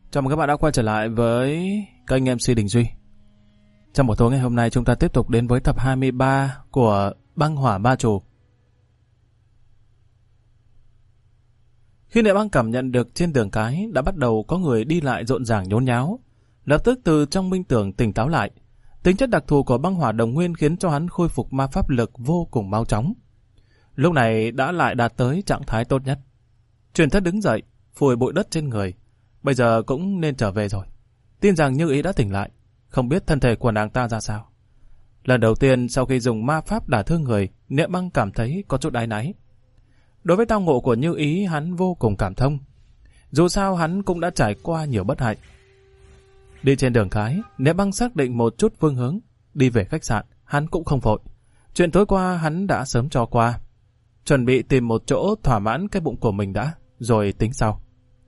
Chào mừng các bạn đã quay trở lại với kênh MC Đình Duy. Trong buổi tối ngày hôm nay chúng ta tiếp tục đến với tập 23 của Băng Hỏa Ba Trù. Khi Niệm Băng cảm nhận được trên đường cái đã bắt đầu có người đi lại rộn ràng nhốn nháo, lập tức từ trong minh tưởng tỉnh táo lại. Tính chất đặc thù của băng hỏa đồng nguyên khiến cho hắn khôi phục ma pháp lực vô cùng mau chóng. Lúc này đã lại đạt tới trạng thái tốt nhất. Truyền thất đứng dậy, phủi bụi đất trên người. Bây giờ cũng nên trở về rồi. Tin rằng Như Ý đã tỉnh lại, không biết thân thể của nàng ta ra sao. Lần đầu tiên sau khi dùng ma pháp đả thương người, Niệm Băng cảm thấy có chút áy náy. Đối với tao ngộ của Như Ý hắn vô cùng cảm thông. Dù sao hắn cũng đã trải qua nhiều bất hạnh. Đi trên đường cái, Niệm Băng xác định một chút phương hướng. Đi về khách sạn, hắn cũng không vội. Chuyện tối qua hắn đã sớm cho qua. Chuẩn bị tìm một chỗ thỏa mãn cái bụng của mình đã, rồi tính sau.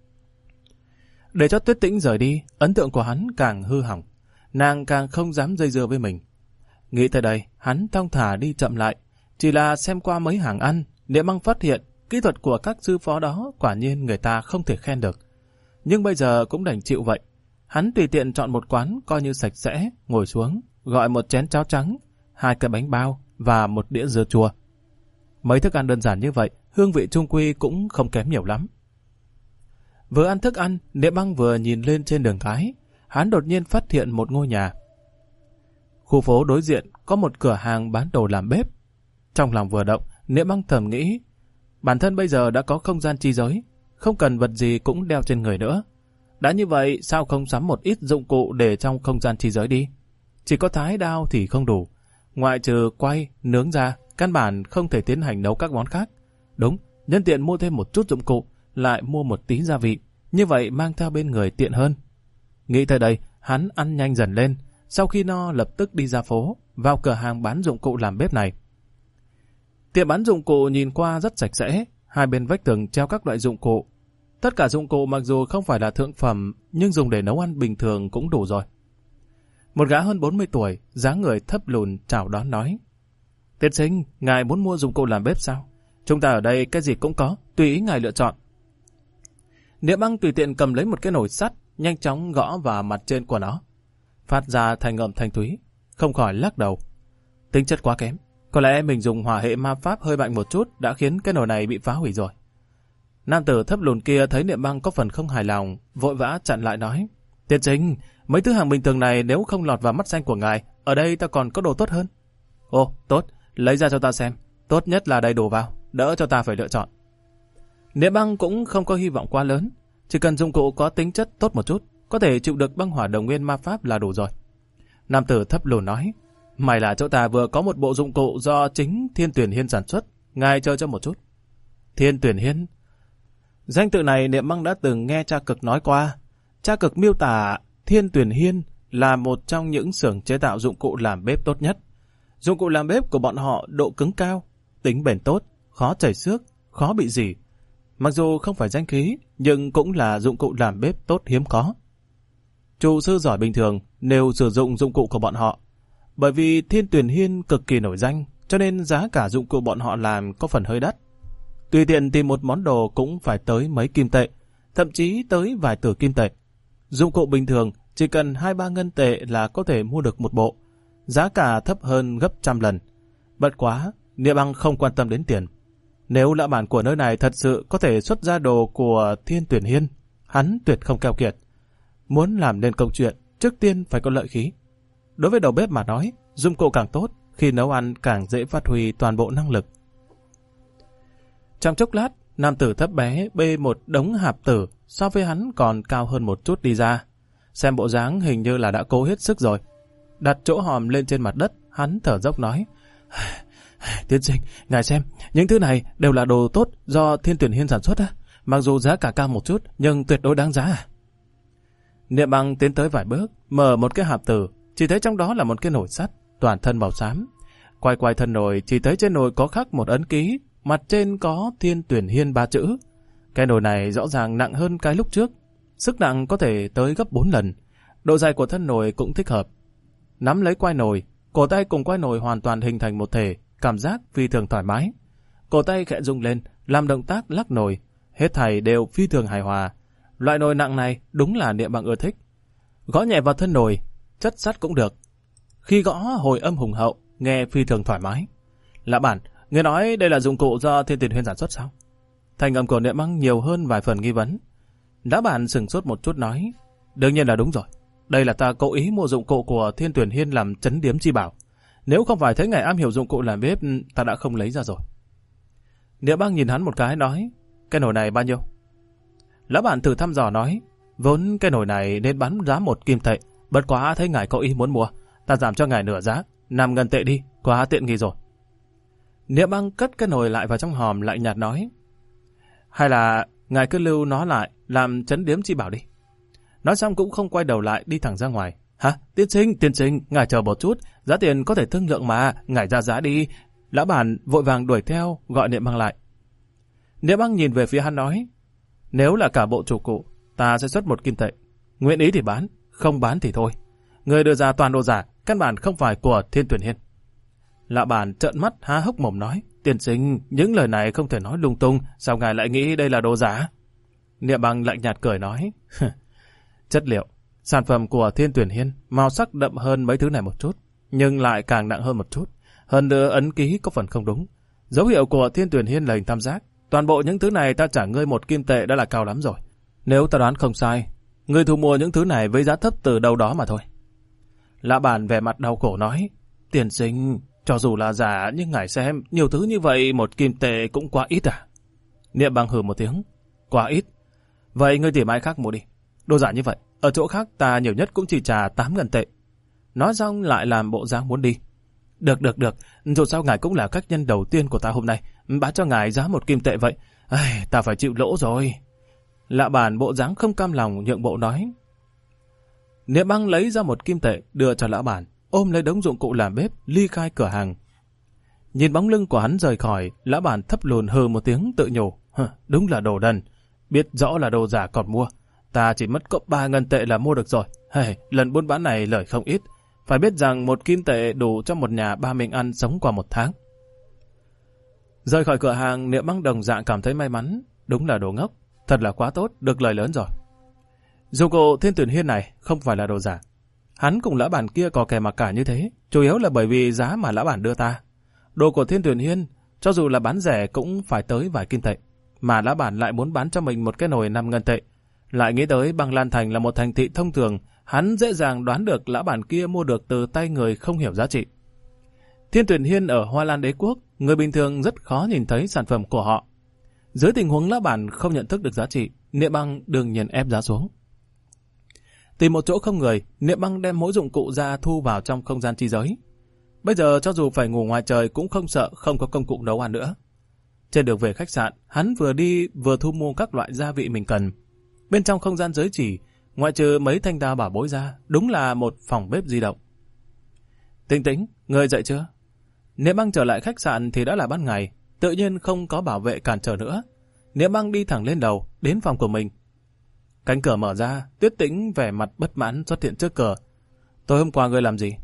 Để cho Tuyết Tĩnh rời đi, ấn tượng của hắn càng hư hỏng. Nàng càng không dám dây dưa với mình. Nghĩ tới đây, hắn thong thả đi chậm lại. Chỉ là xem qua mấy hàng ăn, Niệm Băng phát hiện kỹ thuật của các sư phó đó quả nhiên người ta không thể khen được. Nhưng bây giờ cũng đành chịu vậy. Hắn tùy tiện chọn một quán coi như sạch sẽ, ngồi xuống, gọi một chén cháo trắng, 2 cái bánh bao và một đĩa dưa chua. Mấy thức ăn đơn giản như vậy, hương vị chung quy cũng không kém nhiều lắm. Vừa ăn thức ăn, Niệm Băng vừa nhìn lên trên đường cái, hắn đột nhiên phát hiện một ngôi nhà. Khu phố đối diện có một cửa hàng bán đồ làm bếp. Trong lòng vừa động, Niệm Băng thầm nghĩ, bản thân bây giờ đã có không gian chi giới, không cần vật gì cũng đeo trên người nữa. Đã như vậy, sao không sắm một ít dụng cụ để trong không gian chi giới đi? Chỉ có thái đao thì không đủ. Ngoại trừ quay, nướng ra, căn bản không thể tiến hành nấu các món khác. Đúng, nhân tiện mua thêm một chút dụng cụ, lại mua một tí gia vị, như vậy mang theo bên người tiện hơn. Nghĩ tới đây, hắn ăn nhanh dần lên, sau khi no lập tức đi ra phố, vào cửa hàng bán dụng cụ làm bếp này. Tiệm bán dụng cụ nhìn qua rất sạch sẽ, hai bên vách tường treo các loại dụng cụ. Tất cả dụng cụ mặc dù không phải là thượng phẩm, nhưng dùng để nấu ăn bình thường cũng đủ rồi. Một gã hơn 40 tuổi, dáng người thấp lùn chào đón nói: "Tiên sinh, ngài muốn mua dụng cụ làm bếp sao? Chúng ta ở đây cái gì cũng có, tùy ý ngài lựa chọn." Niệm Băng tùy tiện cầm lấy một cái nồi sắt, nhanh chóng gõ vào mặt trên của nó, phát ra thành âm thanh thúy, không khỏi lắc đầu. Tính chất quá kém, có lẽ mình dùng hỏa hệ ma pháp hơi mạnh một chút đã khiến cái nồi này bị phá hủy rồi. Nam tử thấp lùn kia thấy Niệm Băng có phần không hài lòng, vội vã chặn lại nói: "Tiên sinh, mấy thứ hàng bình thường này nếu không lọt vào mắt xanh của ngài, ở đây ta còn có đồ tốt hơn." "Ồ, tốt, lấy ra cho ta xem, tốt nhất là đầy đủ vào, đỡ cho ta phải lựa chọn." Niệm Băng cũng không có hy vọng quá lớn, chỉ cần dụng cụ có tính chất tốt một chút, có thể chịu được băng hỏa đồng nguyên ma pháp là đủ rồi. Nam tử thấp lùn nói: "May là chỗ ta vừa có một bộ dụng cụ do chính Thiên Tuyển Hiên sản xuất, ngài chờ cho một chút." Thiên Tuyển Hiên? Danh tự này Niệm Băng đã từng nghe cha Cực nói qua. Cha Cực miêu tả Thiên Tuyển Hiên là một trong những xưởng chế tạo dụng cụ làm bếp tốt nhất. Dụng cụ làm bếp của bọn họ độ cứng cao, tính bền tốt, khó chảy xước, khó bị rỉ. Mặc dù không phải danh khí, nhưng cũng là dụng cụ làm bếp tốt hiếm có. Chủ sư giỏi bình thường đều sử dụng dụng cụ của bọn họ. Bởi vì Thiên Tuyển Hiên cực kỳ nổi danh, cho nên giá cả dụng cụ bọn họ làm có phần hơi đắt. Tùy tiện tìm một món đồ cũng phải tới mấy kim tệ, thậm chí tới vài tử kim tệ. Dụng cụ bình thường chỉ cần 2-3 ngân tệ là có thể mua được một bộ, giá cả thấp hơn gấp trăm lần. Bất quá, Niệm Băng không quan tâm đến tiền. Nếu lão bản của nơi này thật sự có thể xuất ra đồ của Thiên Tuyển Hiên, hắn tuyệt không keo kiệt. Muốn làm nên công chuyện, trước tiên phải có lợi khí. Đối với đầu bếp mà nói, dụng cụ càng tốt, khi nấu ăn càng dễ phát huy toàn bộ năng lực. Trong chốc lát, nam tử thấp bé bê một đống hạp tử so với hắn còn cao hơn một chút đi ra. Xem bộ dáng hình như là đã cố hết sức rồi. Đặt chỗ hòm lên trên mặt đất, hắn thở dốc nói: "Tiên sinh, ngài xem, những thứ này đều là đồ tốt do Thiên Tuyển Hiên sản xuất á. Mặc dù giá cả cao một chút, nhưng tuyệt đối đáng giá." Niệm Băng tiến tới vài bước, mở một cái hạp tử, chỉ thấy trong đó là một cái nồi sắt, toàn thân màu xám. Quay quay thân nồi, chỉ thấy trên nồi có khắc một ấn ký, mặt trên có Thiên Tuyển Hiên 3 chữ. Cái nồi này rõ ràng nặng hơn cái lúc trước, sức nặng có thể tới gấp 4 lần. Độ dài của thân nồi cũng thích hợp. Nắm lấy quai nồi, cổ tay cùng quai nồi hoàn toàn hình thành một thể, cảm giác phi thường thoải mái. Cổ tay khẽ rung lên, làm động tác lắc nồi, hết thảy đều phi thường hài hòa. Loại nồi nặng này đúng là Niệm Băng ưa thích. Gõ nhẹ vào thân nồi, chất sắt cũng được. Khi gõ hồi âm hùng hậu, nghe phi thường thoải mái. Lã bản, người nói đây là dụng cụ do Thiên Tuyển Huyên sản xuất sao? Thanh âm của Niệm Băng nhiều hơn vài phần nghi vấn. Lã bản sừng sốt một chút nói, đương nhiên là đúng rồi. Đây là ta cố ý mua dụng cụ của Thiên Tuyển Hiên làm trấn điếm chi bảo. Nếu không phải thấy ngài am hiểu dụng cụ làm bếp, ta đã không lấy ra rồi. Niệm Băng nhìn hắn một cái nói, cái nồi này bao nhiêu? Lã bản thử thăm dò nói, vốn cái nồi này nên bán giá 1 kim tệ, bất quá thấy ngài có ý muốn mua, ta giảm cho ngài nửa giá, 5 ngân tệ đi, quá tiện nghi rồi. Niệm Băng cất cái nồi lại vào trong hòm lại nhạt nói, hay là ngài cứ lưu nó lại làm trấn điếm chi bảo đi. Nói xong cũng không quay đầu lại đi thẳng ra ngoài. Hả? Tiên sinh, ngài chờ một chút, giá tiền có thể thương lượng mà, ngài ra giá đi. Lã bản vội vàng đuổi theo, gọi Niệm Băng lại. Niệm Băng nhìn về phía hắn nói, nếu là cả bộ chủ cụ, ta sẽ xuất 1 kim tệ. Nguyện ý thì bán, không bán thì thôi. Người đưa ra toàn đồ giả, căn bản không phải của Thiên Tuyển Hiên. Lã bản trợn mắt há hốc mồm nói, tiên sinh, những lời này không thể nói lung tung, sao ngài lại nghĩ đây là đồ giả? Niệm Băng lạnh nhạt cười nói, chất liệu, sản phẩm của Thiên Tuyển Hiên màu sắc đậm hơn mấy thứ này một chút, nhưng lại càng nặng hơn một chút. Hơn nữa ấn ký có phần không đúng. Dấu hiệu của Thiên Tuyển Hiên là hình tam giác. Toàn bộ những thứ này ta trả ngươi 1 kim tệ đã là cao lắm rồi. Nếu ta đoán không sai, ngươi thu mua những thứ này với giá thấp từ đâu đó mà thôi. Lã bản vẻ mặt đau khổ nói, tiên sinh, cho dù là giả nhưng ngài xem, nhiều thứ như vậy 1 kim tệ cũng quá ít à? Niệm Băng hừ một tiếng, quá ít. Vậy ngươi tìm ai khác mua đi. Đồ giả như vậy, ở chỗ khác ta nhiều nhất cũng chỉ trả 8 ngân tệ. Nói xong lại làm bộ dáng muốn đi. Được, dù sao ngài cũng là khách nhân đầu tiên của ta hôm nay, bán cho ngài giá 1 kim tệ vậy. Ta phải chịu lỗ rồi. Lã bản bộ dáng không cam lòng nhượng bộ nói. Niệm Băng lấy ra 1 kim tệ đưa cho lã bản, ôm lấy đống dụng cụ làm bếp, ly khai cửa hàng. Nhìn bóng lưng của hắn rời khỏi, lã bản thấp lùn hừ một tiếng tự nhủ, đúng là đồ đần, biết rõ là đồ giả còn mua. Ta chỉ mất có 3 ngân tệ là mua được rồi. Lần buôn bán này lời không ít. Phải biết rằng 1 kim tệ đủ cho một nhà ba mình ăn sống qua 1 tháng. Rời khỏi cửa hàng, Niệm Băng đồng dạng cảm thấy may mắn. Đúng là đồ ngốc. Thật là quá tốt, được lời lớn rồi. Dụng cụ Thiên Tuyển Hiên này không phải là đồ giả. Hắn cùng lã bản kia có kè mặc cả như thế, chủ yếu là bởi vì giá mà lã bản đưa ta. Đồ của Thiên Tuyển Hiên, cho dù là bán rẻ cũng phải tới vài kim tệ. Mà lã bản lại muốn bán cho mình một cái nồi 5 ngân tệ. Lại nghĩ tới Băng Lan Thành là một thành thị thông thường, hắn dễ dàng đoán được lã bản kia mua được từ tay người không hiểu giá trị. Thiên Tuyển Hiên ở Hoa Lan Đế Quốc, người bình thường rất khó nhìn thấy sản phẩm của họ. Dưới tình huống lã bản không nhận thức được giá trị, Niệm Băng đương nhiên ép giá xuống. Tìm một chỗ không người, Niệm Băng đem mỗi dụng cụ ra thu vào trong không gian chi giới. Bây giờ cho dù phải ngủ ngoài trời cũng không sợ không có công cụ nấu ăn nữa. Trên đường về khách sạn, hắn vừa đi vừa thu mua các loại gia vị mình cần. Bên trong không gian giới chỉ, ngoại trừ mấy thanh đao bảo bối ra, đúng là một phòng bếp di động. Tĩnh, ngươi dậy chưa? Niệm Băng trở lại khách sạn thì đã là ban ngày, tự nhiên không có bảo vệ cản trở nữa. Niệm Băng đi thẳng lên lầu, đến phòng của mình. Cánh cửa mở ra, Tuyết Tĩnh vẻ mặt bất mãn xuất hiện trước cửa. Tối hôm qua ngươi làm gì?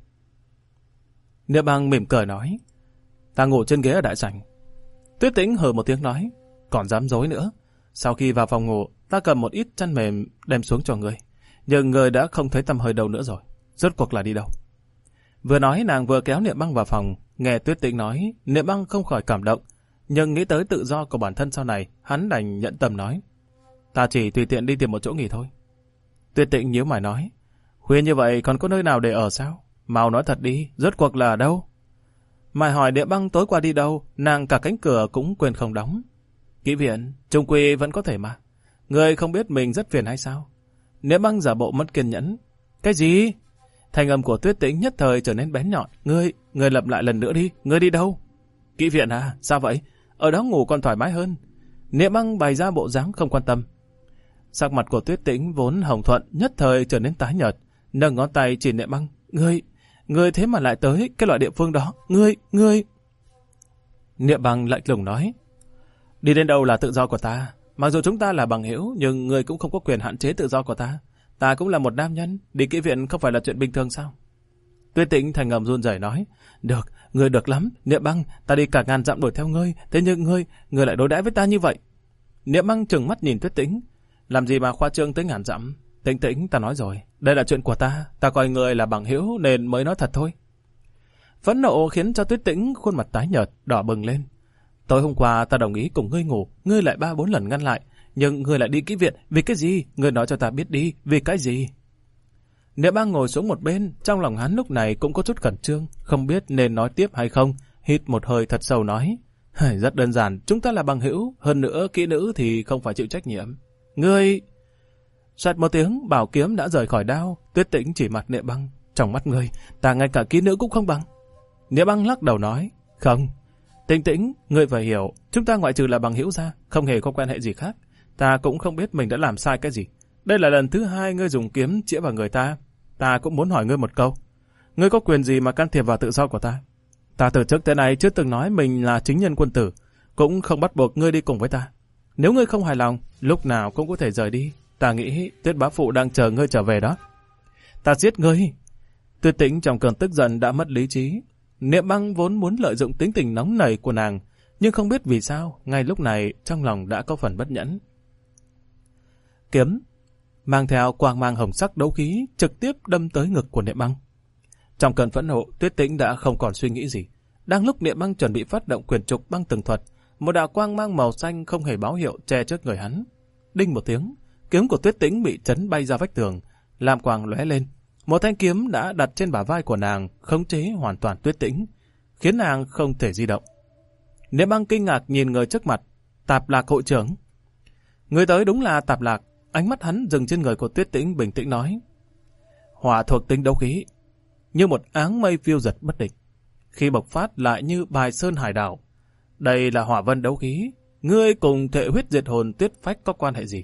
Niệm Băng mỉm cười nói, ta ngủ trên ghế ở đại sảnh. Tuyết Tĩnh hừ một tiếng nói, còn dám dối nữa. Sau khi vào phòng ngủ, ta cầm một ít chăn mềm đem xuống cho ngươi, nhưng ngươi đã không thấy tăm hơi đâu nữa rồi. Rốt cuộc là đi đâu? Vừa nói nàng vừa kéo Niệm Băng vào phòng. Nghe Tuyết Tĩnh nói, Niệm Băng không khỏi cảm động, nhưng nghĩ tới tự do của bản thân sau này, hắn đành nhận tâm nói, ta chỉ tùy tiện đi tìm một chỗ nghỉ thôi. Tuyết Tĩnh nhíu mày nói, khuya như vậy còn có nơi nào để ở sao? Mau nói thật đi, rốt cuộc là ở đâu? Mày hỏi Niệm Băng tối qua đi đâu, nàng cả cánh cửa cũng quên không đóng. Kỹ viện, chung quy vẫn có thể mà. Ngươi không biết mình rất phiền hay sao? Niệm Băng giả bộ mất kiên nhẫn. Cái gì? Thanh âm của Tuyết Tĩnh nhất thời trở nên bén nhọn. Ngươi lặp lại lần nữa đi, ngươi đi đâu? Kỹ viện à? Sao vậy? Ở đó ngủ còn thoải mái hơn. Niệm Băng bày ra bộ dáng không quan tâm. Sắc mặt của Tuyết Tĩnh vốn hồng thuận nhất thời trở nên tái nhợt, nâng ngón tay chỉ Niệm Băng. Ngươi thế mà lại tới cái loại địa phương đó? Ngươi. Niệm Băng lạnh lùng nói, đi đến đâu là tự do của ta. Mặc dù chúng ta là bằng hữu, nhưng ngươi cũng không có quyền hạn chế tự do của ta. Ta cũng là một nam nhân, đi kỹ viện không phải là chuyện bình thường sao? Tuyết Tĩnh thành ngầm run rẩy nói, được, ngươi được lắm, Niệm Băng, ta đi cả ngàn dặm đuổi theo ngươi, thế nhưng ngươi lại đối đãi với ta như vậy. Niệm Băng trừng mắt nhìn Tuyết Tĩnh, Làm gì mà khoa trương tới ngàn dặm. Tĩnh Tĩnh, ta nói rồi, đây là chuyện của ta coi ngươi là bằng hữu nên mới nói thật thôi. Phẫn nộ khiến cho Tuyết Tĩnh khuôn mặt tái nhợt, đỏ bừng lên. Tối hôm qua ta đồng ý cùng ngươi ngủ, ngươi lại 3-4 lần ngăn lại, nhưng ngươi lại đi kỹ viện, vì cái gì? Ngươi nói cho ta biết đi, vì cái gì? Niệm Băng ngồi xuống một bên, trong lòng hắn lúc này cũng có chút khẩn trương, không biết nên nói tiếp hay không, hít một hơi thật sâu nói. Rất đơn giản, chúng ta là bằng hữu, hơn nữa kỹ nữ thì không phải chịu trách nhiệm. Ngươi... Soạt một tiếng, bảo kiếm đã rời khỏi đao, Tuyết Tĩnh chỉ mặt Niệm Băng. Trong mắt ngươi, ta ngay cả kỹ nữ cũng không bằng. Niệm Băng lắc đầu nói, không. Tĩnh Tĩnh, ngươi phải hiểu, chúng ta ngoại trừ là bằng hữu ra, không hề có quan hệ gì khác. Ta cũng không biết mình đã làm sai cái gì. Đây là lần thứ 2 ngươi dùng kiếm chĩa vào người ta. Ta cũng muốn hỏi ngươi một câu. Ngươi có quyền gì mà can thiệp vào tự do của ta? Ta từ trước tới nay chưa từng nói mình là chính nhân quân tử, cũng không bắt buộc ngươi đi cùng với ta. Nếu ngươi không hài lòng, lúc nào cũng có thể rời đi. Ta nghĩ Tuyết bá phụ đang chờ ngươi trở về đó. Ta giết ngươi. Tuyết Tĩnh trong cơn tức giận đã mất lý trí. Niệm Băng vốn muốn lợi dụng tính tình nóng nảy của nàng, nhưng không biết vì sao, ngay lúc này trong lòng đã có phần bất nhẫn. Kiếm mang theo quang mang hồng sắc đấu khí trực tiếp đâm tới ngực của Niệm Băng. Trong cơn phẫn nộ, Tuyết Tĩnh đã không còn suy nghĩ gì. Đang lúc Niệm Băng chuẩn bị phát động quyền trục băng tường thuật, một đạo quang mang màu xanh không hề báo hiệu che trước người hắn. Đinh một tiếng, kiếm của Tuyết Tĩnh bị chấn bay ra vách tường, lam quang lóe lên. Một thanh kiếm đã đặt trên bả vai của nàng, khống chế hoàn toàn Tuyết Tĩnh, khiến nàng không thể di động. Niệm Băng kinh ngạc nhìn người trước mặt, Tạp Lạc hội trưởng. Người tới đúng là Tạp Lạc, ánh mắt hắn dừng trên người của Tuyết Tĩnh bình tĩnh nói. Hỏa thuộc tính đấu khí, như một áng mây phiêu giật bất định, khi bộc phát lại như bài sơn hải đảo. Đây là hỏa vân đấu khí, ngươi cùng Thệ huyết diệt hồn Tuyết phách có quan hệ gì?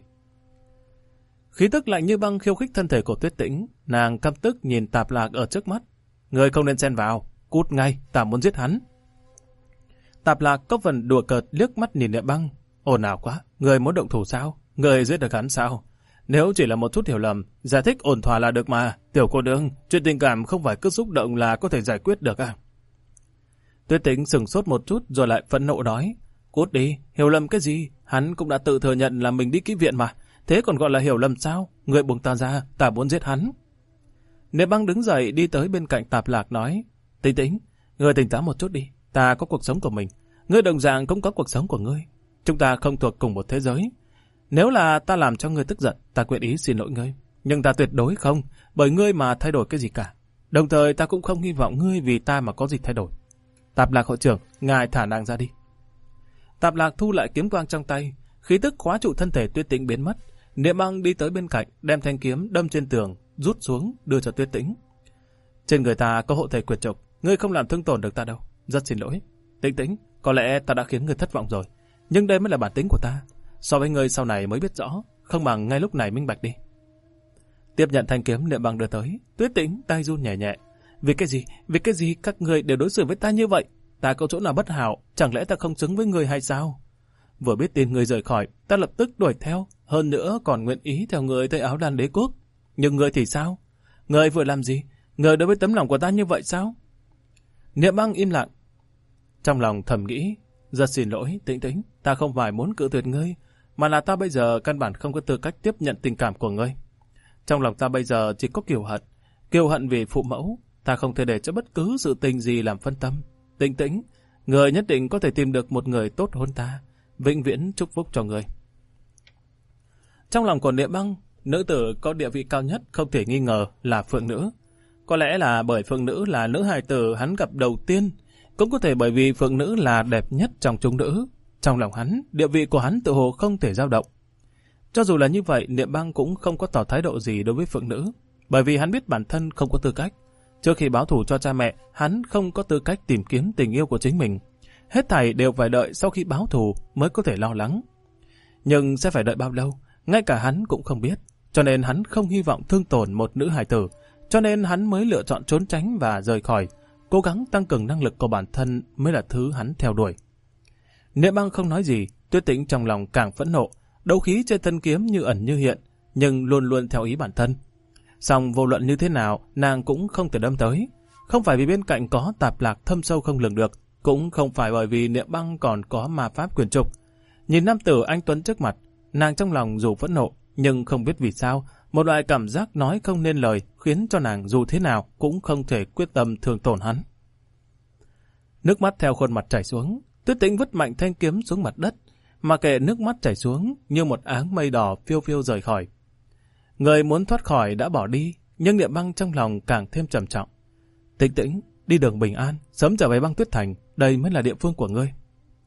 Khí tức lạnh như băng khiêu khích thân thể của Tuyết Tĩnh, nàng căm tức nhìn Tạp Lạc ở trước mắt. Ngươi không nên xen vào, cút ngay, ta muốn giết hắn. Tạp Lạc có phần đùa cợt liếc mắt nhìn Niệm Băng. Ồn ào quá, ngươi muốn động thủ sao? Ngươi giết được hắn sao? Nếu chỉ là một chút hiểu lầm, giải thích ổn thỏa là được mà. Tiểu cô nương, chuyện tình cảm không phải cứ xúc động là có thể giải quyết được à? Tuyết Tĩnh sừng sốt một chút rồi lại phẫn nộ nói. Cút đi, hiểu lầm cái gì? Hắn cũng đã tự thừa nhận là mình đi kỹ viện mà. Thế còn gọi là hiểu lầm sao? Ngươi buông ta ra, ta muốn giết hắn. Niệm Băng đứng dậy đi tới bên cạnh Tạp Lạc nói. Tĩnh Tĩnh, ngươi tỉnh táo một chút đi. Ta có cuộc sống của mình. Ngươi đồng dạng cũng có cuộc sống của ngươi. Chúng ta không thuộc cùng một thế giới. Nếu là ta làm cho ngươi tức giận, ta quyết ý xin lỗi ngươi. Nhưng ta tuyệt đối không, bởi ngươi mà thay đổi cái gì cả. Đồng thời ta cũng không hy vọng ngươi vì ta mà có gì thay đổi. Tạp Lạc hội trưởng, ngài thả nàng ra đi. Tạp Lạc thu lại kiếm quang trong tay, khí tức khóa trụ thân thể Tuyết Tĩnh biến mất. Niệm Băng đi tới bên cạnh, đem thanh kiếm đâm trên tường, rút xuống, đưa cho Tuyết Tĩnh. Trên người ta có hộ thể quyệt trục, ngươi không làm thương tổn được ta đâu. Rất xin lỗi. Tĩnh Tĩnh, có lẽ ta đã khiến ngươi thất vọng rồi, nhưng đây mới là bản tính của ta. So với ngươi sau này mới biết rõ, không bằng ngay lúc này minh bạch đi. Tiếp nhận thanh kiếm Niệm Băng đưa tới, Tuyết Tĩnh tay run nhẹ nhẹ. Vì cái gì các ngươi đều đối xử với ta như vậy? Ta có chỗ nào bất hảo, chẳng lẽ ta không xứng với ngươi hay sao? Vừa biết tin ngươi rời khỏi, ta lập tức đuổi theo, hơn nữa còn nguyện ý theo ngươi tới Áo Đan Đế quốc. Nhưng ngươi thì sao? Ngươi vừa làm gì? Ngươi đối với tấm lòng của ta như vậy sao? Niệm Băng im lặng. Trong lòng thầm nghĩ, rất xin lỗi Tĩnh Tĩnh, ta không phải muốn cự tuyệt ngươi, mà là ta bây giờ căn bản không có tư cách tiếp nhận tình cảm của ngươi. Trong lòng ta bây giờ chỉ có kiêu hận vì phụ mẫu, ta không thể để cho bất cứ sự tình gì làm phân tâm. Tĩnh Tĩnh, ngươi nhất định có thể tìm được một người tốt hơn ta, vĩnh viễn chúc phúc cho ngươi. Trong lòng của Niệm Băng, nữ tử có địa vị cao nhất không thể nghi ngờ là Phượng Nữ. Có lẽ là bởi Phượng Nữ là nữ hài tử hắn gặp đầu tiên, cũng có thể bởi vì Phượng Nữ là đẹp nhất trong chúng nữ. Trong lòng hắn, địa vị của hắn tự hồ không thể dao động. Cho dù là như vậy, Niệm Băng cũng không có tỏ thái độ gì đối với Phượng Nữ, bởi vì hắn biết bản thân không có tư cách. Trước khi báo thù cho cha mẹ, hắn không có tư cách tìm kiếm tình yêu của chính mình. Hết thảy đều phải đợi sau khi báo thù mới có thể lo lắng. Nhưng sẽ phải đợi bao lâu, ngay cả hắn cũng không biết. Cho nên hắn không hy vọng thương tổn một nữ hài tử, cho nên hắn mới lựa chọn trốn tránh và rời khỏi. Cố gắng tăng cường năng lực của bản thân mới là thứ hắn theo đuổi. Niệm Băng không nói gì, Tuyết Tĩnh trong lòng càng phẫn nộ, đấu khí trên thân kiếm như ẩn như hiện, nhưng luôn luôn theo ý bản thân. Song vô luận như thế nào, nàng cũng không thể đâm tới. Không phải vì bên cạnh có Tạp Lạc thâm sâu không lường được, cũng không phải bởi vì Niệm Băng còn có ma pháp quyền trục. Nhìn nam tử anh tuấn trước mặt, nàng trong lòng dù phẫn nộ, Nhưng không biết vì sao, một loại cảm giác nói không nên lời khiến cho nàng dù thế nào cũng không thể quyết tâm thương tổn hắn. Nước mắt theo khuôn mặt chảy xuống, Tuyết Tĩnh vứt mạnh thanh kiếm xuống mặt đất, mà kệ nước mắt chảy xuống như một áng mây đỏ phiêu phiêu rời khỏi. Người muốn thoát khỏi đã bỏ đi, nhưng Niệm Băng trong lòng càng thêm trầm trọng. Tĩnh Tĩnh, đi đường bình an, sớm trở về Băng Tuyết Thành, đây mới là địa phương của ngươi.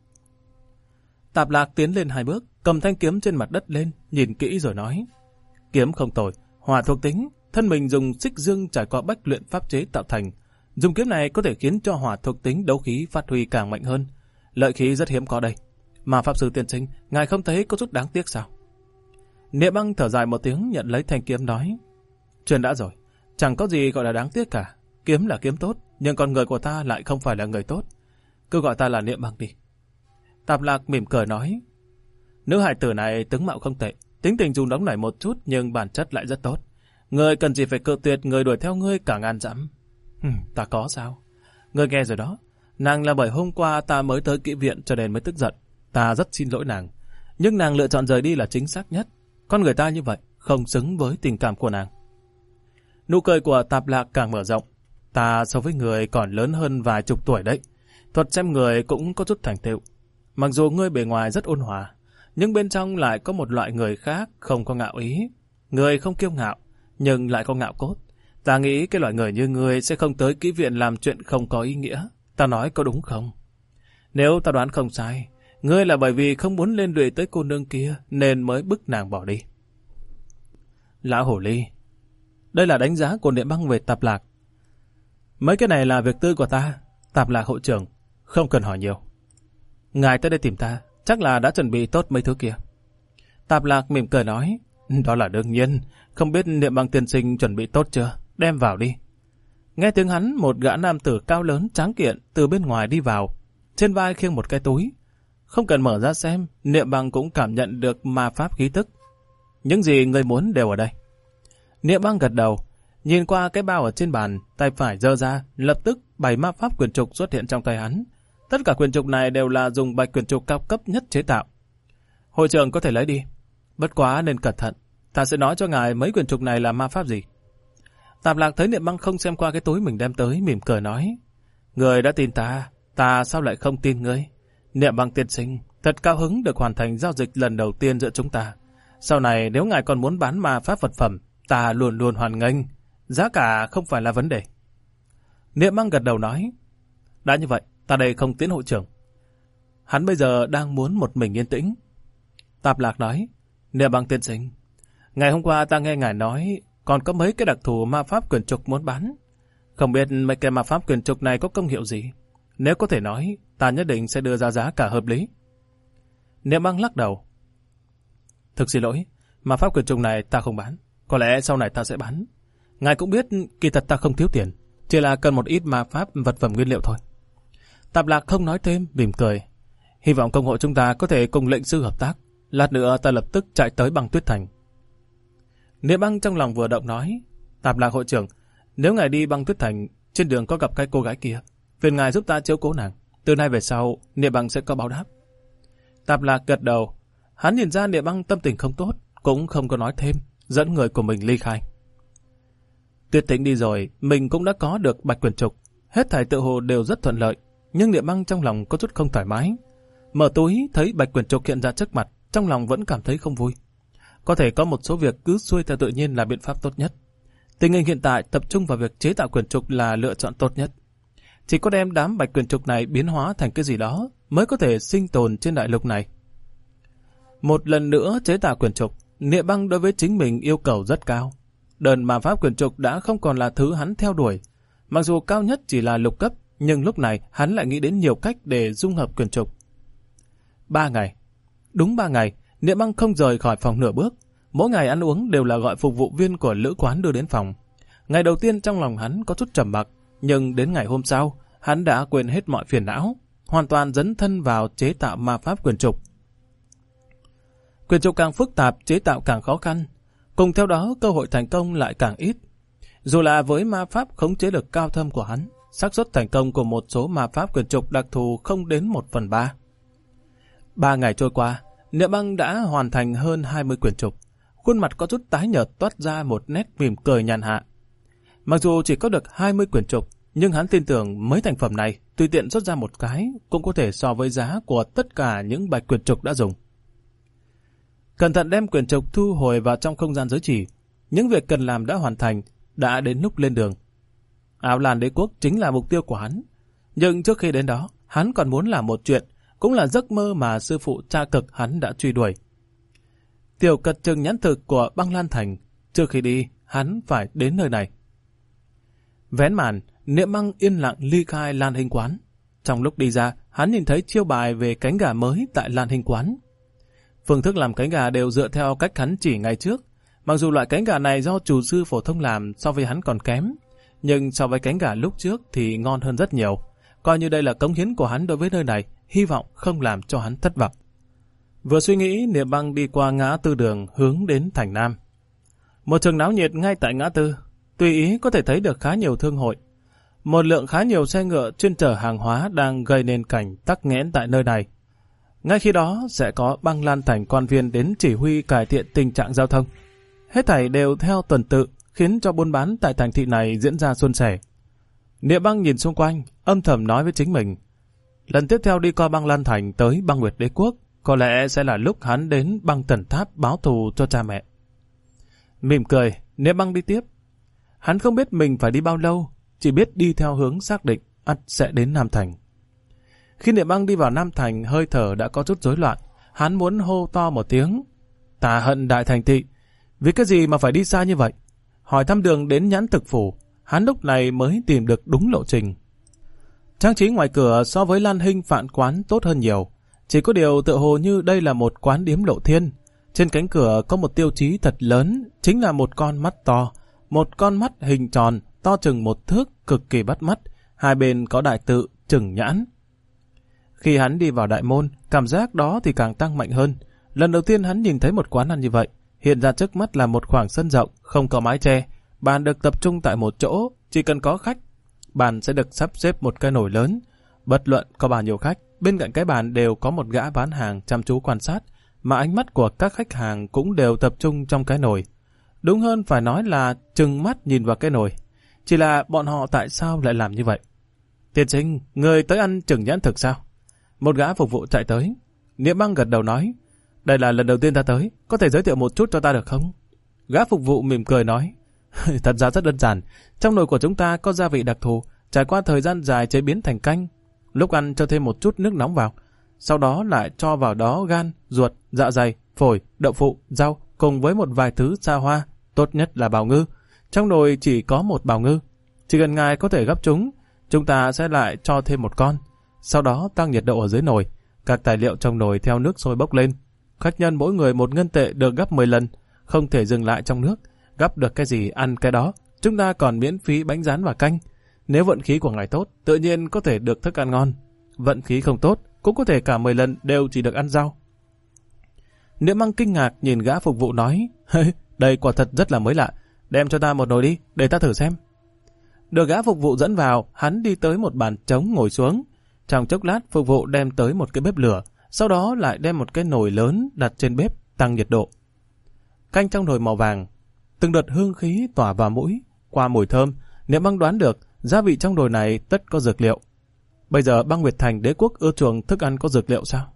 Tạp Lạc tiến lên 2 bước, cầm thanh kiếm trên mặt đất lên, nhìn kỹ rồi nói. Kiếm không tồi, hỏa thuộc tính, thân mình dùng xích dương trải qua bách luyện pháp chế tạo thành. Dùng kiếm này có thể khiến cho hỏa thuộc tính đấu khí phát huy càng mạnh hơn. Lợi khí rất hiếm có đây. Mà Pháp Sư tiên sinh, ngài không thấy có chút đáng tiếc sao? Niệm Băng thở dài một tiếng nhận lấy thanh kiếm nói. Chuyện đã rồi, chẳng có gì gọi là đáng tiếc cả. Kiếm là kiếm tốt, nhưng con người của ta lại không phải là người tốt. Cứ gọi ta là Niệm Băng đi. Tạp Lạc mỉm cười nói. Nữ hài tử này tướng mạo không tệ, tính tình dù nóng nảy một chút nhưng bản chất lại rất tốt. Ngươi cần gì phải cự tuyệt người đuổi theo ngươi cả ngàn dặm. Ta có sao? Ngươi nghe rồi đó. Nàng là bởi hôm qua ta mới tới kỹ viện cho nên mới tức giận. Ta rất xin lỗi nàng. Nhưng nàng lựa chọn rời đi là chính xác nhất. Con người ta như vậy không xứng với tình cảm của nàng. Nụ cười của Tạp Lạc càng mở rộng. Ta so với người còn lớn hơn vài chục tuổi đấy. Thuật xem người cũng có chút thành tựu. Mặc dù ngươi bề ngoài rất ôn hòa, nhưng bên trong lại có một loại người khác không có ngạo ý. Người không kiêu ngạo, nhưng lại có ngạo cốt. Ta nghĩ cái loại người như ngươi sẽ không tới kỹ viện làm chuyện không có ý nghĩa. Ta nói có đúng không? Nếu ta đoán không sai, ngươi là bởi vì không muốn lên lụy tới cô nương kia nên mới bức nàng bỏ đi. Lão Hổ Ly, đây là đánh giá của Niệm Băng về Tạp Lạc. Mấy cái này là việc tư của ta, Tạp Lạc hội trưởng, không cần hỏi nhiều. Ngài tới đây tìm ta, chắc là đã chuẩn bị tốt mấy thứ kia. Tạp Lạc mỉm cười nói, đó là đương nhiên, không biết Niệm Băng tiên sinh chuẩn bị tốt chưa, đem vào đi. Nghe tiếng hắn, một gã nam tử cao lớn tráng kiện từ bên ngoài đi vào, trên vai khiêng một cái túi. Không cần mở ra xem, Niệm Băng cũng cảm nhận được ma pháp khí tức. Những gì người muốn đều ở đây. Niệm Băng gật đầu, nhìn qua cái bao ở trên bàn, tay phải giơ ra, lập tức 7 ma pháp quyền trục xuất hiện trong tay hắn. Tất cả quyền trục này đều là dùng bạch quyền trục cao cấp nhất chế tạo. Hội trưởng có thể lấy đi. Bất quá nên cẩn thận, ta sẽ nói cho ngài mấy quyền trục này là ma pháp gì. Tạp Lạc thấy Niệm Băng không xem qua cái túi mình đem tới, mỉm cười nói. Người đã tin ta, ta sao lại không tin ngươi? Niệm Băng tiên sinh, thật cao hứng được hoàn thành giao dịch lần đầu tiên giữa chúng ta. Sau này nếu ngài còn muốn bán ma pháp vật phẩm, ta luôn luôn hoan nghênh. Giá cả không phải là vấn đề. Niệm Băng gật đầu nói. Đã như vậy, ta đây không tiễn hội trưởng. Hắn bây giờ đang muốn một mình yên tĩnh. Tạp Lạc nói. Niệm Băng tiên sinh, ngày hôm qua ta nghe ngài nói còn có mấy cái đặc thù ma pháp quyền trục muốn bán. Không biết mấy cái ma pháp quyền trục này có công hiệu gì? Nếu có thể nói, ta nhất định sẽ đưa ra giá cả hợp lý. Niệm Băng lắc đầu. Thực xin lỗi, ma pháp quyền trục này ta không bán. Có lẽ sau này ta sẽ bán. Ngài cũng biết kỳ thật ta không thiếu tiền, chỉ là cần một ít ma pháp vật phẩm nguyên liệu thôi. Tạp Lạc không nói thêm, mỉm cười. Hy vọng công hội chúng ta có thể cùng lệnh sư hợp tác. Lát nữa ta lập tức chạy tới Băng Tuyết Thành. Niệm Băng trong lòng vừa động nói. Tạp Lạc hội trưởng, nếu ngài đi Băng Tuyết Thành, trên đường có gặp cái cô gái kia, phiền ngài giúp ta chiếu cố nàng. Từ nay về sau, Niệm Băng sẽ có báo đáp. Tạp Lạc gật đầu. Hắn nhìn ra Niệm Băng tâm tình không tốt, cũng không có nói thêm, dẫn người của mình ly khai. Tuyết Tĩnh đi rồi, mình cũng đã có được bạch quyền trục. Hết thảy tự hồ đều rất thuận lợi, nhưng Niệm Băng trong lòng có chút không thoải mái. Mở túi thấy bạch quyền trục hiện ra trước mặt, trong lòng vẫn cảm thấy không vui. Có thể có một số việc cứ xuôi theo tự nhiên là biện pháp tốt nhất. Tình hình hiện tại tập trung vào việc chế tạo quyền trục là lựa chọn tốt nhất. Chỉ có đem đám bạch quyền trục này biến hóa thành cái gì đó mới có thể sinh tồn trên đại lục này. Một lần nữa chế tạo quyền trục, Niệm Băng đối với chính mình yêu cầu rất cao. Đơn ma pháp quyền trục đã không còn là thứ hắn theo đuổi. Mặc dù cao nhất chỉ là lục cấp, nhưng lúc này hắn lại nghĩ đến nhiều cách để dung hợp quyền trục. 3 ngày. Đúng 3 ngày, Niệm Băng không rời khỏi phòng nửa bước. Mỗi ngày ăn uống đều là gọi phục vụ viên của lữ quán đưa đến phòng. Ngày đầu tiên trong lòng hắn có chút trầm mặc, nhưng đến ngày hôm sau, hắn đã quên hết mọi phiền não, hoàn toàn dấn thân vào chế tạo ma pháp quyền trục. Quyền trục càng phức tạp, chế tạo càng khó khăn. Cùng theo đó, cơ hội thành công lại càng ít. Dù là với ma pháp khống chế lực cao thâm của hắn, xác suất thành công của một số ma pháp quyền trục đặc thù không đến 1/3. 3 ngày trôi qua, Niệm Băng đã hoàn thành hơn 20 quyền trục. khuôn mặt có chút tái nhợt toát ra một nét mỉm cười nhàn hạ. Mặc dù chỉ có được 20 quyển trục, nhưng hắn tin tưởng mấy thành phẩm này tùy tiện xuất ra một cái cũng có thể so với giá của tất cả những bạch quyển trục đã dùng. Cẩn thận đem quyển trục thu hồi vào trong không gian giới chỉ. Những việc cần làm đã hoàn thành, đã đến lúc lên đường. Áo Lan Đế Quốc chính là mục tiêu của hắn. Nhưng trước khi đến đó, hắn còn muốn làm một chuyện, cũng là giấc mơ mà sư phụ cha cực hắn đã truy đuổi. Tiểu cật trừng nhãn thực của Băng Lan Thành, trước khi đi, hắn phải đến nơi này. Vén màn, Niệm Băng yên lặng ly khai Lan Hinh Quán. Trong lúc đi ra, hắn nhìn thấy chiêu bài về cánh gà mới tại Lan Hinh Quán. Phương thức làm cánh gà đều dựa theo cách hắn chỉ ngày trước. Mặc dù loại cánh gà này do chủ sư phổ thông làm so với hắn còn kém, nhưng so với cánh gà lúc trước thì ngon hơn rất nhiều. Coi như đây là cống hiến của hắn đối với nơi này, hy vọng không làm cho hắn thất vọng. Vừa suy nghĩ, Niệm Băng đi qua ngã tư đường hướng đến thành Nam. Một trường náo nhiệt ngay tại ngã tư, tùy ý có thể thấy được khá nhiều thương hội. Một lượng khá nhiều xe ngựa chuyên chở hàng hóa đang gây nên cảnh tắc nghẽn tại nơi này. Ngay khi đó sẽ có Băng Lan Thành quan viên đến chỉ huy cải thiện tình trạng giao thông. Hết thảy đều theo tuần tự, khiến cho buôn bán tại thành thị này diễn ra suôn sẻ. Niệm Băng nhìn xung quanh, âm thầm nói với chính mình. Lần tiếp theo đi qua Băng Lan Thành tới Băng Nguyệt Đế Quốc, có lẽ sẽ là lúc hắn đến Băng Tần Tháp báo thù cho cha mẹ. Mỉm cười, Niệm Băng đi tiếp. Hắn không biết mình phải đi bao lâu, chỉ biết đi theo hướng xác định, ắt sẽ đến Nam Thành. Khi Niệm Băng đi vào Nam Thành, hơi thở đã có chút rối loạn. Hắn muốn hô to một tiếng. Tà hận đại thành thị, vì cái gì mà phải đi xa như vậy? Hỏi thăm đường đến Nhãn Thực Phủ, hắn lúc này mới tìm được đúng lộ trình. Trang trí ngoài cửa so với Lan Hinh Phạn Quán tốt hơn nhiều. Chỉ có điều tựa hồ như đây là một quán điếm lộ thiên. Trên cánh cửa có một tiêu chí thật lớn, chính là một con mắt to. Một con mắt hình tròn, to chừng 1 thước, cực kỳ bắt mắt. Hai bên có đại tự, Trừng Nhãn. Khi hắn đi vào đại môn, cảm giác đó thì càng tăng mạnh hơn. Lần đầu tiên hắn nhìn thấy một quán ăn như vậy. Hiện ra trước mắt là một khoảng sân rộng, không có mái che. Bàn được tập trung tại một chỗ, chỉ cần có khách. Bàn sẽ được sắp xếp một cái nồi lớn. Bất luận có bao nhiêu khách, bên cạnh cái bàn đều có một gã bán hàng chăm chú quan sát, mà ánh mắt của các khách hàng cũng đều tập trung trong cái nồi. Đúng hơn phải nói là trừng mắt nhìn vào cái nồi. Chỉ là bọn họ tại sao lại làm như vậy? Tiên sinh, người tới ăn Trừng Nhãn thực sao? Một gã phục vụ chạy tới. Niệm Băng gật đầu nói, đây là lần đầu tiên ta tới, có thể giới thiệu một chút cho ta được không? Gã phục vụ mỉm cười nói, thật ra rất đơn giản, trong nồi của chúng ta có gia vị đặc thù, trải qua thời gian dài chế biến thành canh. Lúc ăn cho thêm một chút nước nóng vào, sau đó lại cho vào đó gan, ruột, dạ dày, phổi, đậu phụ, rau cùng với một vài thứ xa hoa, tốt nhất là bào ngư. Trong nồi chỉ có một bào ngư, chỉ cần ngài có thể gấp chúng ta sẽ lại cho thêm một con. Sau đó tăng nhiệt độ ở dưới nồi, các tài liệu trong nồi theo nước sôi bốc lên. Khách nhân mỗi người 1 ngân tệ được gấp 10 lần, không thể dừng lại trong nước, gấp được cái gì ăn cái đó. Chúng ta còn miễn phí bánh rán và canh. Nếu vận khí của ngài tốt, tự nhiên có thể được thức ăn ngon. Vận khí không tốt, cũng có thể cả 10 lần đều chỉ được ăn rau. Niệm Băng kinh ngạc nhìn gã phục vụ nói, đây quả thật rất là mới lạ, đem cho ta một nồi đi, để ta thử xem. Được gã phục vụ dẫn vào, hắn đi tới một bàn trống ngồi xuống. Trong chốc lát, phục vụ đem tới một cái bếp lửa, sau đó lại đem một cái nồi lớn đặt trên bếp, tăng nhiệt độ. Canh trong nồi màu vàng, từng đợt hương khí tỏa vào mũi. Qua mùi thơm, Niệm Băng đoán được gia vị trong nồi này tất có dược liệu. Bây giờ Băng Nguyệt Thành Đế Quốc ưa chuộng thức ăn có dược liệu sao?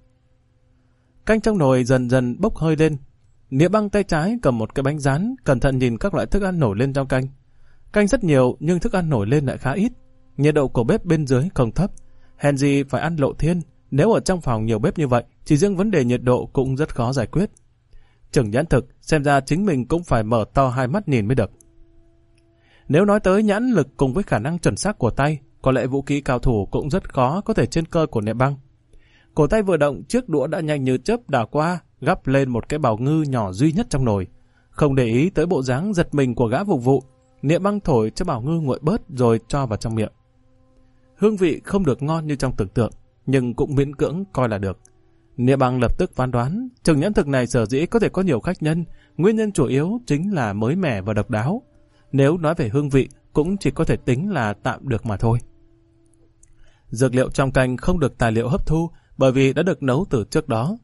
Canh trong nồi dần dần bốc hơi lên. Niệm Băng tay trái cầm một cái bánh rán, cẩn thận nhìn các loại thức ăn nổi lên trong canh. Canh rất nhiều nhưng thức ăn nổi lên lại khá ít. Nhiệt độ của bếp bên dưới không thấp. Hèn gì phải ăn lộ thiên. Nếu ở trong phòng nhiều bếp như vậy, chỉ riêng vấn đề nhiệt độ cũng rất khó giải quyết. Trừng Nhãn thực, xem ra chính mình cũng phải mở to hai mắt nhìn mới được. Nếu nói tới nhãn lực cùng với khả năng chuẩn xác của tay, có lẽ vũ khí cao thủ cũng rất khó có thể trên cơ của Niệm Băng. Cổ tay vừa động, chiếc đũa đã nhanh như chớp đảo qua, gắp lên một cái bào ngư nhỏ duy nhất trong nồi. Không để ý tới bộ dáng giật mình của gã phục vụ, Niệm Băng thổi cho bào ngư nguội bớt rồi cho vào trong miệng. Hương vị không được ngon như trong tưởng tượng, nhưng cũng miễn cưỡng coi là được. Niệm Băng lập tức phán đoán, Trừng Nhãn thực này sở dĩ có thể có nhiều khách nhân, nguyên nhân chủ yếu chính là mới mẻ và độc đáo. Nếu nói về hương vị, cũng chỉ có thể tính là tạm được mà thôi. Dược liệu trong canh không được tài liệu hấp thu, bởi vì đã được nấu từ trước đó.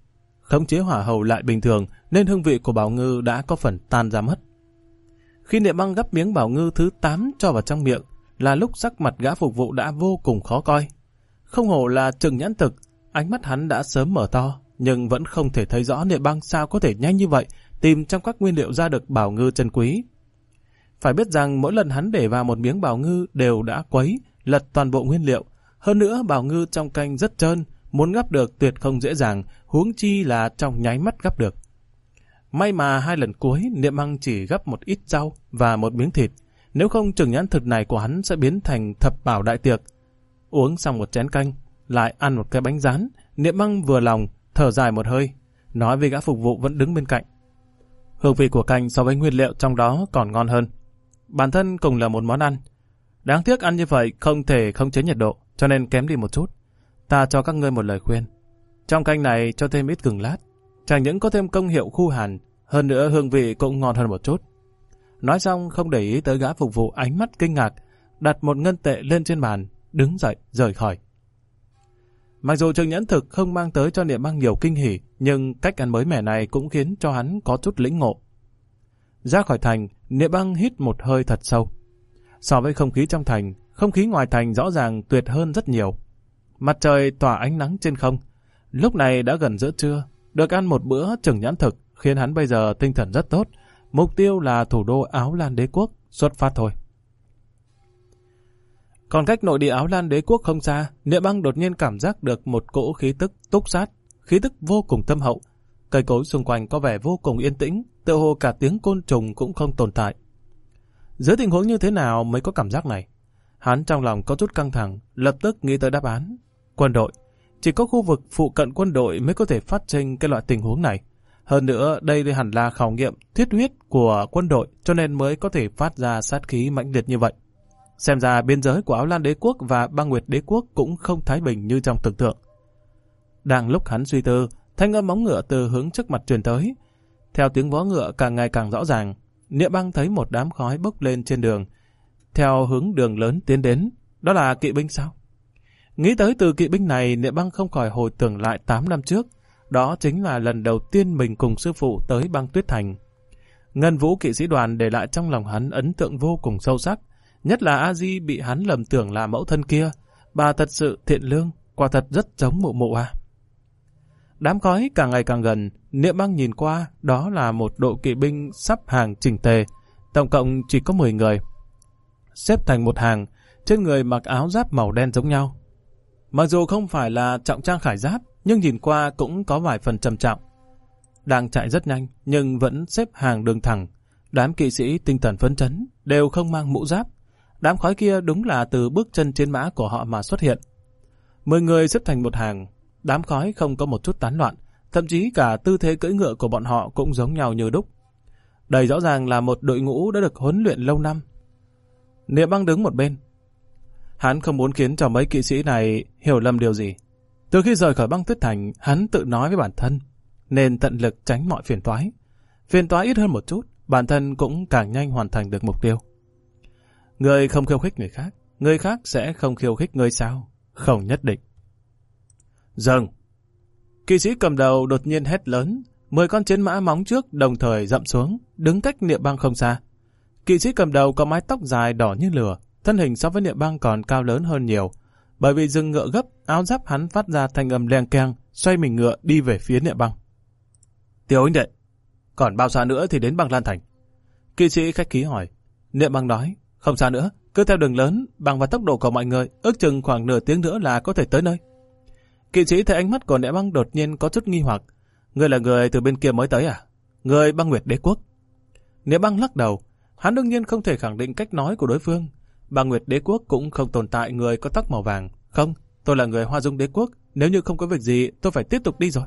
khống chế hỏa hầu lại bình thường nên hương vị của bảo ngư đã có phần tan ra mất. Khi Niệm Băng gắp miếng bảo ngư thứ 8 cho vào trong miệng là lúc sắc mặt gã phục vụ đã vô cùng khó coi. Không hổ là Trừng Nhãn Thực, ánh mắt hắn đã sớm mở to, nhưng vẫn không thể thấy rõ Niệm Băng sao có thể nhanh như vậy tìm trong các nguyên liệu ra được bảo ngư chân quý. Phải biết rằng mỗi lần hắn để vào một miếng bảo ngư đều đã quấy, lật toàn bộ nguyên liệu. Hơn nữa bảo ngư trong canh rất trơn, muốn gắp được tuyệt không dễ dàng, huống chi là trong nháy mắt gắp được. May mà 2 lần cuối Niệm Băng chỉ gắp một ít rau và một miếng thịt, nếu không Trừng Nhãn Thực này của hắn sẽ biến thành thập bảo đại tiệc. Uống xong một chén canh, lại ăn một cái bánh rán, Niệm Băng vừa lòng, thở dài một hơi, nói với gã phục vụ vẫn đứng bên cạnh. Hương vị của canh so với nguyên liệu trong đó còn ngon hơn. Bản thân cùng là một món ăn. Đáng tiếc ăn như vậy không thể khống chế nhiệt độ, cho nên kém đi một chút. Ta cho các ngươi một lời khuyên. Trong canh này cho thêm ít gừng lát, chẳng những có thêm công hiệu khu hàn, hơn nữa hương vị cũng ngon hơn một chút. Nói xong không để ý tới gã phục vụ ánh mắt kinh ngạc, đặt 1 ngân tệ lên trên bàn, đứng dậy rời khỏi. Mặc dù Trừng Nhãn Thực không mang tới cho Niệm Băng nhiều kinh hỉ, nhưng cách ăn mới mẻ này cũng khiến cho hắn có chút lĩnh ngộ. Ra khỏi thành, Niệm Băng hít một hơi thật sâu. So với không khí trong thành, không khí ngoài thành rõ ràng tuyệt hơn rất nhiều. Mặt trời tỏa ánh nắng trên không. Lúc này đã gần giữa trưa, được ăn một bữa Trừng Nhãn Thực khiến hắn bây giờ tinh thần rất tốt. Mục tiêu là thủ đô Áo Lan Đế Quốc, xuất phát thôi. Còn cách nội địa Áo Lan Đế Quốc không xa, Niệm Băng đột nhiên cảm giác được một cỗ khí tức túc sát, khí tức vô cùng thâm hậu. Cây cối xung quanh có vẻ vô cùng yên tĩnh, tựa hồ cả tiếng côn trùng cũng không tồn tại. Dưới tình huống như thế nào mới có cảm giác này? Hắn trong lòng có chút căng thẳng, lập tức nghĩ tới đáp án. Quân đội. Chỉ có khu vực phụ cận quân đội mới có thể phát sinh cái loại tình huống này. Hơn nữa, đây hẳn là khảo nghiệm thiết huyết của quân đội, cho nên mới có thể phát ra sát khí mãnh liệt như vậy. Xem ra biên giới của Áo Lan Đế Quốc và Băng Nguyệt Đế Quốc cũng không thái bình như trong tưởng tượng. Đang lúc hắn suy tư, thanh âm móng ngựa từ hướng trước mặt truyền tới. Theo tiếng vó ngựa càng ngày càng rõ ràng, Niệm Băng thấy một đám khói bốc lên trên đường. Theo hướng đường lớn tiến đến, đó là kỵ binh sao? Nghĩ tới từ kỵ binh này, Niệm Băng không khỏi hồi tưởng lại 8 năm trước. Đó chính là lần đầu tiên mình cùng sư phụ tới Băng Tuyết Thành. Ngân Vũ kỵ sĩ đoàn để lại trong lòng hắn ấn tượng vô cùng sâu sắc. Nhất là A Di bị hắn lầm tưởng là mẫu thân kia. Bà thật sự thiện lương, quả thật rất giống mụ mụ à. Đám khói càng ngày càng gần, Niệm Băng nhìn qua, đó là một đội kỵ binh sắp hàng chỉnh tề. Tổng cộng chỉ có 10 người. Xếp thành một hàng, trên người mặc áo giáp màu đen giống nhau. Mặc dù không phải là trọng trang khải giáp, nhưng nhìn qua cũng có vài phần trầm trọng. Đang chạy rất nhanh, nhưng vẫn xếp hàng đường thẳng. Đám kỵ sĩ tinh thần phấn chấn, đều không mang mũ giáp. Đám khói kia đúng là từ bước chân trên mã của họ mà xuất hiện. 10 người xếp thành một hàng, đám khói không có một chút tán loạn, thậm chí cả tư thế cưỡi ngựa của bọn họ cũng giống nhau như đúc. Đây rõ ràng là một đội ngũ đã được huấn luyện lâu năm. Niệm Băng đứng một bên. Hắn không muốn khiến cho mấy kỵ sĩ này hiểu lầm điều gì. Từ khi rời khỏi Băng Tuyết Thành, hắn tự nói với bản thân, nên tận lực tránh mọi phiền toái. Phiền toái ít hơn một chút, bản thân cũng càng nhanh hoàn thành được mục tiêu. Người không khiêu khích người khác sẽ không khiêu khích người sao? Không nhất định. Dừng! Kỵ sĩ cầm đầu đột nhiên hét lớn, 10 con chiến mã móng trước đồng thời dậm xuống, đứng cách Niệm Băng không xa. Kỵ sĩ cầm đầu có mái tóc dài đỏ như lửa, thân hình so với Niệm Băng còn cao lớn hơn nhiều. Bởi vì dừng ngựa gấp, áo giáp hắn phát ra thanh âm leng keng, xoay mình ngựa đi về phía Niệm Băng. Tiểu huynh đệ, còn bao xa nữa thì đến Băng Lan Thành? Kỵ sĩ khách khí hỏi. Niệm Băng nói, không xa nữa, cứ theo đường lớn, bằng vào tốc độ của mọi người, ước chừng khoảng nửa tiếng nữa là có thể tới nơi. Kỵ sĩ thấy ánh mắt của Niệm Băng đột nhiên có chút nghi hoặc. Ngươi là người từ bên kia mới tới à? Người Băng Nguyệt Đế Quốc? Niệm Băng lắc đầu. Hắn đương nhiên không thể khẳng định cách nói của đối phương. Băng Nguyệt Đế Quốc cũng không tồn tại người có tóc màu vàng. Không, tôi là người Hoa Dung Đế Quốc. Nếu như không có việc gì, tôi phải tiếp tục đi rồi.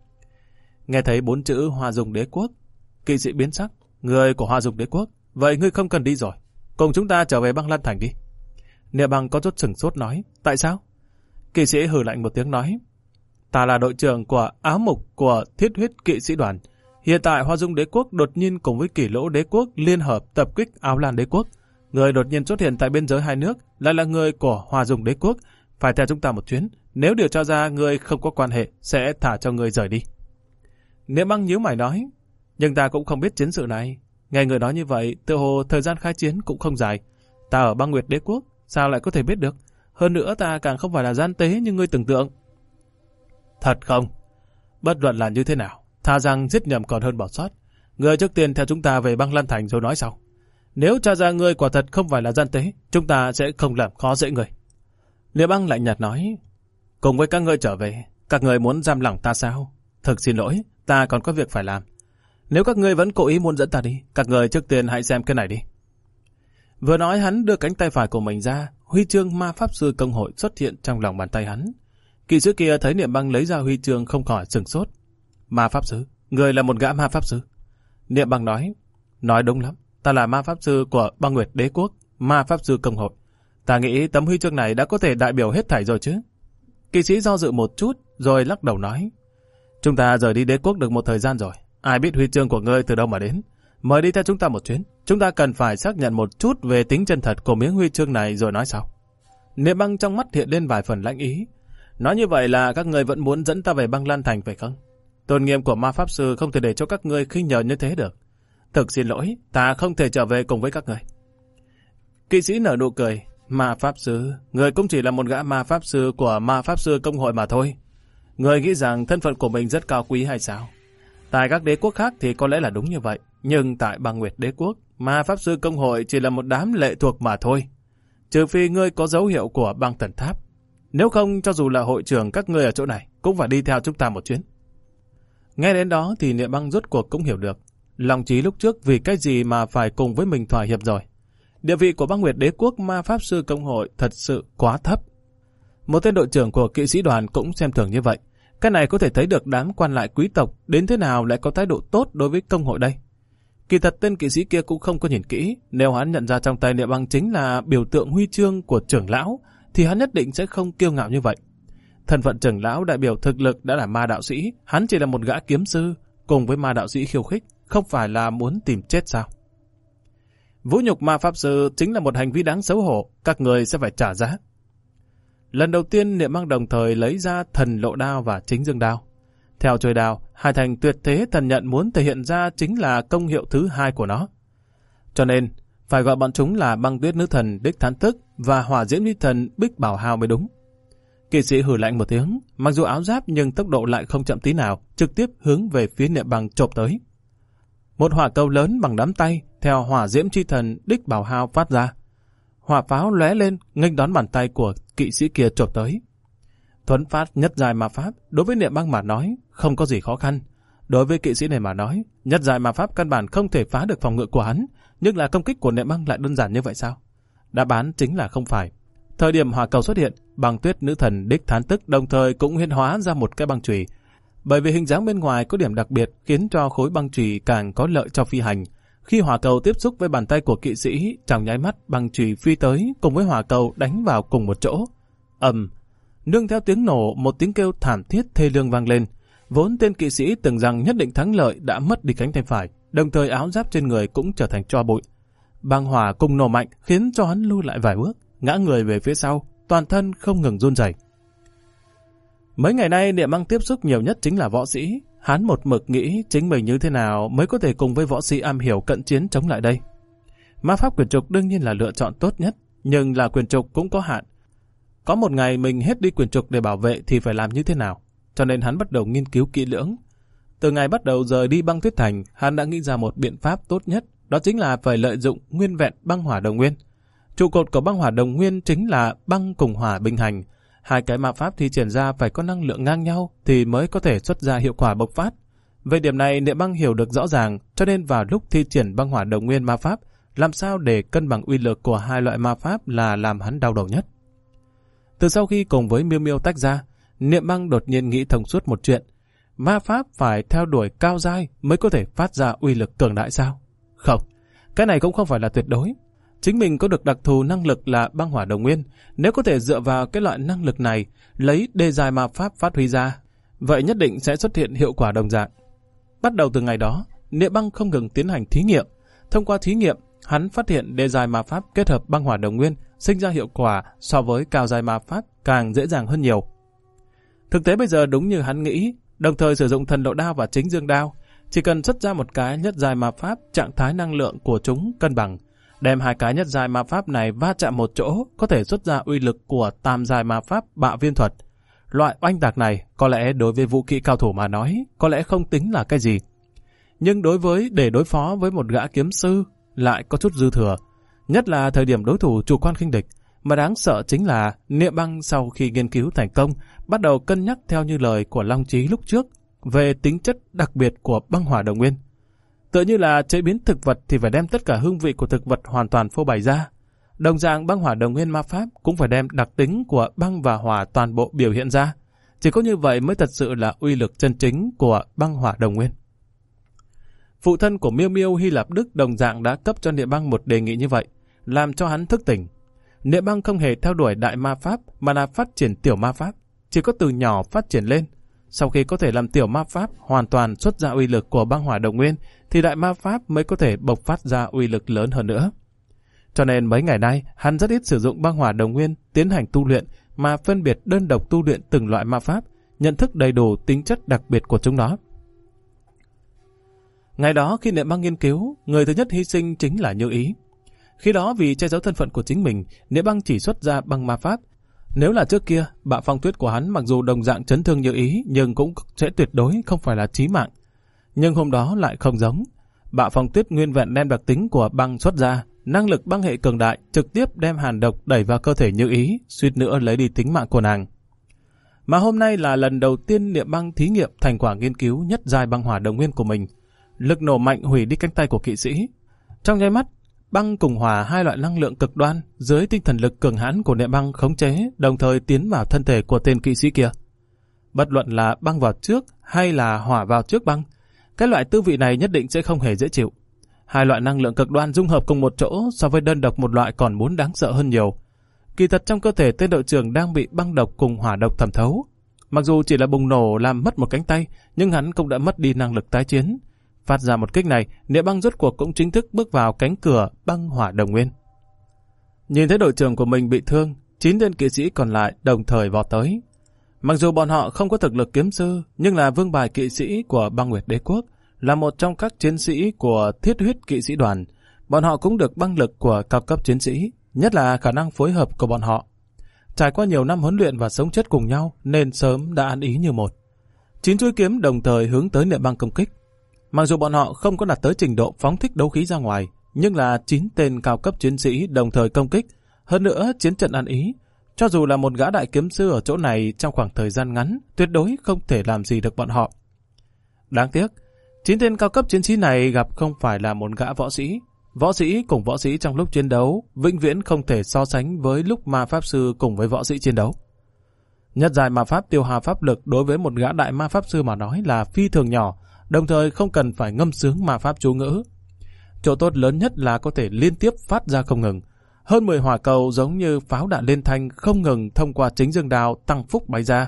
Nghe thấy 4 chữ Hoa Dung Đế Quốc, kỵ sĩ biến sắc. Người của Hoa Dung Đế Quốc? Vậy ngươi không cần đi rồi. Cùng chúng ta trở về Băng Lan Thành đi. Niệm Băng có chút sửng sốt nói. Tại sao? Kỵ sĩ hừ lạnh một tiếng nói. Ta là đội trưởng của áo mục của Thiết Huyết kỵ sĩ đoàn. Hiện tại Hoa Dung Đế Quốc đột nhiên cùng với Kỷ Lỗ Đế Quốc liên hợp tập kích Áo Lan Đế Quốc. Người đột nhiên xuất hiện tại biên giới hai nước lại là người của Hoa Dung Đế Quốc. Phải theo chúng ta một chuyến. Nếu điều tra ra người không có quan hệ sẽ thả cho người rời đi. Niệm Băng nhíu mày nói, nhưng ta cũng không biết chiến sự này. Nghe người nói như vậy, tựa hồ thời gian khai chiến cũng không dài. Ta ở Băng Nguyệt Đế Quốc, sao lại có thể biết được? Hơn nữa ta càng không phải là gian tế như ngươi tưởng tượng. Thật không? Bất luận là như thế nào, thà rằng giết nhầm còn hơn bỏ sót. Ngươi trước tiên theo chúng ta về Băng Lan Thành rồi nói sau. Nếu tra ra ngươi quả thật không phải là gian tế, chúng ta sẽ không làm khó dễ ngươi. Niệm Băng lạnh nhạt nói, cùng với các ngươi trở về, các ngươi muốn giam lỏng ta sao? Thực xin lỗi, ta còn có việc phải làm. Nếu các ngươi vẫn cố ý muốn dẫn ta đi, các ngươi trước tiên hãy xem cái này đi. Vừa nói hắn đưa cánh tay phải của mình ra, huy chương ma pháp sư công hội xuất hiện trong lòng bàn tay hắn. Kỵ sĩ kia thấy Niệm Băng lấy ra huy chương không khỏi sửng sốt. Ma pháp sư, người là một gã ma pháp sư. Niệm Băng nói đúng lắm, ta là ma pháp sư của Băng Nguyệt Đế Quốc, ma pháp sư công hội. Ta nghĩ tấm huy chương này đã có thể đại biểu hết thảy rồi chứ. Kỵ sĩ do dự một chút, rồi lắc đầu nói, chúng ta rời đi đế quốc được một thời gian rồi, ai biết huy chương của ngươi từ đâu mà đến. Mời đi theo chúng ta một chuyến, chúng ta cần phải xác nhận một chút về tính chân thật của miếng huy chương này rồi nói sau. Niệm Băng trong mắt hiện lên vài phần lãnh ý. Nói như vậy là các ngươi vẫn muốn dẫn ta về Băng Lan Thành phải không? Tôn nghiêm của ma pháp sư không thể để cho các ngươi khinh nhờn như thế được. Thực xin lỗi, ta không thể trở về cùng với các ngươi. Kỵ sĩ nở nụ cười. Ma pháp sư, người cũng chỉ là một gã ma pháp sư của ma pháp sư công hội mà thôi. Người nghĩ rằng thân phận của mình rất cao quý hay sao? Tại các đế quốc khác thì có lẽ là đúng như vậy, nhưng tại Băng Nguyệt Đế Quốc, ma pháp sư công hội chỉ là một đám lệ thuộc mà thôi. Trừ phi ngươi có dấu hiệu của Băng Thần Tháp. Nếu không, cho dù là hội trưởng các ngươi ở chỗ này, cũng phải đi theo chúng ta một chuyến. Nghe đến đó thì Niệm Băng rốt cuộc cũng hiểu được. Lòng trí lúc trước vì cái gì mà phải cùng với mình thỏa hiệp rồi. Địa vị của Băng Nguyệt Đế Quốc ma pháp sư công hội thật sự quá thấp. Một tên đội trưởng của kỵ sĩ đoàn cũng xem thường như vậy. Cái này có thể thấy được đám quan lại quý tộc đến thế nào lại có thái độ tốt đối với công hội đây. Kỳ thật tên kỵ sĩ kia cũng không có nhìn kỹ. Nếu hắn nhận ra trong tay Niệm Băng chính là biểu tượng huy chương của trưởng lão, thì hắn nhất định sẽ không kiêu ngạo như vậy. Thân phận trưởng lão đại biểu thực lực đã là ma đạo sĩ, hắn chỉ là một gã kiếm sư, cùng với ma đạo sĩ khiêu khích, không phải là muốn tìm chết sao? Vũ nhục ma pháp sư chính là một hành vi đáng xấu hổ, các người sẽ phải trả giá. Lần đầu tiên Niệm Băng đồng thời lấy ra thần lộ đao và chính dương đao. Theo trời đao, hai thành tuyệt thế thần nhận muốn thể hiện ra chính là công hiệu thứ hai của nó. Cho nên, phải gọi bọn chúng là Băng Tuyết Nữ Thần Đích Thán Tức và Hỏa Diễm Nữ Thần Bích Bảo Hào mới đúng. Kỵ sĩ hừ lạnh một tiếng, mặc dù áo giáp nhưng tốc độ lại không chậm tí nào, trực tiếp hướng về phía Niệm Băng chộp tới. Một hỏa cầu lớn bằng nắm tay theo Hỏa Diễm Chi Thần Đích Bảo Hào phát ra. Hỏa pháo lóe lên, nghênh đón bàn tay của kỵ sĩ kia chộp tới. Thuấn phát nhất giai ma pháp, đối với Niệm Băng mà nói, không có gì khó khăn. Đối với kỵ sĩ này mà nói, nhất giai ma pháp căn bản không thể phá được phòng ngự của hắn, nhưng là công kích của Niệm Băng lại đơn giản như vậy sao? Đáp án chính là không phải. Thời điểm hỏa cầu xuất hiện, Băng Tuyết Nữ Thần Đích Thán Tức đồng thời cũng huyễn hóa ra một cái băng chùy. Bởi vì hình dáng bên ngoài có điểm đặc biệt khiến cho khối băng chùy càng có lợi cho phi hành. Khi hỏa cầu tiếp xúc với bàn tay của kỵ sĩ, trong nháy mắt băng chùy phi tới cùng với hỏa cầu đánh vào cùng một chỗ. Ầm, nương theo tiếng nổ, một tiếng kêu thảm thiết thê lương vang lên. Vốn tên kỵ sĩ tưởng rằng nhất định thắng lợi đã mất đi cánh tay phải, đồng thời áo giáp trên người cũng trở thành tro bụi. Băng hỏa cùng nổ mạnh khiến cho hắn lui lại vài bước, ngã người về phía sau, toàn thân không ngừng run rẩy. Mấy ngày nay Niệm Băng tiếp xúc nhiều nhất chính là võ sĩ. Hắn một mực nghĩ chính mình như thế nào mới có thể cùng với võ sĩ am hiểu cận chiến chống lại đây. Ma pháp quyền trục đương nhiên là lựa chọn tốt nhất, nhưng là quyền trục cũng có hạn. Có một ngày mình hết đi quyền trục để bảo vệ thì phải làm như thế nào? Cho nên hắn bắt đầu nghiên cứu kỹ lưỡng. Từ ngày bắt đầu rời đi Băng Tuyết Thành, hắn đã nghĩ ra một biện pháp tốt nhất, đó chính là phải lợi dụng nguyên vẹn băng hỏa đồng nguyên. Trụ cột của băng hỏa đồng nguyên chính là băng cùng hỏa bình hành. Hai cái ma pháp thi triển ra phải có năng lượng ngang nhau thì mới có thể xuất ra hiệu quả bộc phát. Về điểm này Niệm Băng hiểu được rõ ràng, cho nên vào lúc thi triển băng hỏa đồng nguyên ma pháp, làm sao để cân bằng uy lực của hai loại ma pháp là làm hắn đau đầu nhất. Từ sau khi cùng với Miêu Miêu tách ra, Niệm Băng đột nhiên nghĩ thông suốt một chuyện. Ma pháp phải theo đuổi cao giai mới có thể phát ra uy lực cường đại sao? Không, cái này cũng không phải là tuyệt đối. Chính mình có được đặc thù năng lực là băng hỏa đồng nguyên, nếu có thể dựa vào cái loại năng lực này, lấy đề dài ma pháp phát huy ra, vậy nhất định sẽ xuất hiện hiệu quả đồng dạng. Bắt đầu từ ngày đó, Niệm Băng không ngừng tiến hành thí nghiệm. Thông qua thí nghiệm, hắn phát hiện đề dài ma pháp kết hợp băng hỏa đồng nguyên sinh ra hiệu quả so với cao dài ma pháp càng dễ dàng hơn nhiều. Thực tế bây giờ đúng như hắn nghĩ, đồng thời sử dụng thần lộ đao và chính dương đao. Chỉ cần xuất ra một cái nhất giai ma pháp, trạng thái năng lượng của chúng cân bằng. Đem hai cái nhất giai ma pháp này va chạm một chỗ, có thể xuất ra uy lực của tam giai ma pháp bạo viêm thuật. Loại oanh tạc này, có lẽ đối với vũ kỹ cao thủ mà nói, có lẽ không tính là cái gì. Nhưng để đối phó với một gã kiếm sư, lại có chút dư thừa. Nhất là thời điểm đối thủ chủ quan khinh địch. Mà đáng sợ chính là Niệm Băng sau khi nghiên cứu thành công, bắt đầu cân nhắc theo như lời của Long Chí lúc trước, về tính chất đặc biệt của băng hỏa đồng nguyên. Tựa như là chế biến thực vật thì phải đem tất cả hương vị của thực vật hoàn toàn phô bày ra. Đồng dạng băng hỏa đồng nguyên ma pháp cũng phải đem đặc tính của băng và hỏa toàn bộ biểu hiện ra. Chỉ có như vậy mới thật sự là uy lực chân chính của băng hỏa đồng nguyên. Phụ thân của Miêu Miêu Hy Lạp Đức đồng dạng đã cấp cho Niệm Băng một đề nghị như vậy, làm cho hắn thức tỉnh. Niệm Băng không hề theo đuổi đại ma pháp mà là phát triển tiểu ma pháp, chỉ có từ nhỏ phát triển lên. Sau khi có thể làm tiểu ma pháp hoàn toàn xuất ra uy lực của băng hỏa đồng nguyên, thì đại ma pháp mới có thể bộc phát ra uy lực lớn hơn nữa. Cho nên mấy ngày nay, hắn rất ít sử dụng băng hỏa đồng nguyên tiến hành tu luyện, mà phân biệt đơn độc tu luyện từng loại ma pháp, nhận thức đầy đủ tính chất đặc biệt của chúng nó. Ngày đó khi Niệm Băng nghiên cứu, người thứ nhất hy sinh chính là Như Ý. Khi đó vì che giấu thân phận của chính mình, Niệm Băng chỉ xuất ra băng ma pháp. Nếu là trước kia, bạo phong tuyết của hắn mặc dù đồng dạng chấn thương Như Ý, nhưng cũng sẽ tuyệt đối không phải là chí mạng. Nhưng hôm đó lại không giống. Bạo phong tuyết nguyên vẹn đem đặc tính của băng xuất ra, năng lực băng hệ cường đại, trực tiếp đem hàn độc đẩy vào cơ thể Như Ý, suýt nữa lấy đi tính mạng của nàng. Mà hôm nay là lần đầu tiên Niệm Băng thí nghiệm thành quả nghiên cứu nhất giai băng hỏa đồng nguyên của mình. Lực nổ mạnh hủy đi cánh tay của kỵ sĩ. Trong nháy mắt, băng cùng hỏa, hai loại năng lượng cực đoan dưới tinh thần lực cường hãn của Niệm Băng khống chế, đồng thời tiến vào thân thể của tên kỵ sĩ kia. Bất luận là băng vào trước hay là hỏa vào trước băng, cái loại tư vị này nhất định sẽ không hề dễ chịu. Hai loại năng lượng cực đoan dung hợp cùng một chỗ so với đơn độc một loại còn muốn đáng sợ hơn nhiều. Kỳ thật trong cơ thể tên đội trưởng đang bị băng độc cùng hỏa độc thẩm thấu. Mặc dù chỉ là bùng nổ làm mất một cánh tay, nhưng hắn cũng đã mất đi năng lực tái chiến. Phát ra một kích này, Niệm Băng rốt cuộc cũng chính thức bước vào cánh cửa băng hỏa đồng nguyên. Nhìn thấy đội trưởng của mình bị thương, 9 tên kỵ sĩ còn lại đồng thời vọt tới. Mặc dù bọn họ không có thực lực kiếm sư, nhưng là vương bài kỵ sĩ của Băng Nguyệt Đế Quốc, là một trong các chiến sĩ của Thiết Huyết kỵ sĩ đoàn. Bọn họ cũng được băng lực của cao cấp chiến sĩ, nhất là khả năng phối hợp của bọn họ. Trải qua nhiều năm huấn luyện và sống chết cùng nhau nên sớm đã ăn ý như một. 9 chuôi kiếm đồng thời hướng tới Niệm Băng công kích. Mặc dù bọn họ không có đạt tới trình độ phóng thích đấu khí ra ngoài, nhưng là 9 tên cao cấp chiến sĩ đồng thời công kích. Hơn nữa chiến trận ăn ý, cho dù là một gã đại kiếm sư ở chỗ này trong khoảng thời gian ngắn, tuyệt đối không thể làm gì được bọn họ. Đáng tiếc, 9 tên cao cấp chiến sĩ này gặp không phải là một gã võ sĩ. Võ sĩ cùng võ sĩ trong lúc chiến đấu vĩnh viễn không thể so sánh với lúc ma pháp sư cùng với võ sĩ chiến đấu. Nhất giai ma pháp tiêu hao pháp lực đối với một gã đại ma pháp sư mà nói là phi thường nhỏ, đồng thời không cần phải ngâm sướng ma pháp chú ngữ. Chỗ tốt lớn nhất là có thể liên tiếp phát ra không ngừng. Hơn 10 hỏa cầu giống như pháo đạn liên thanh không ngừng thông qua chính dương đao tăng phúc bay ra.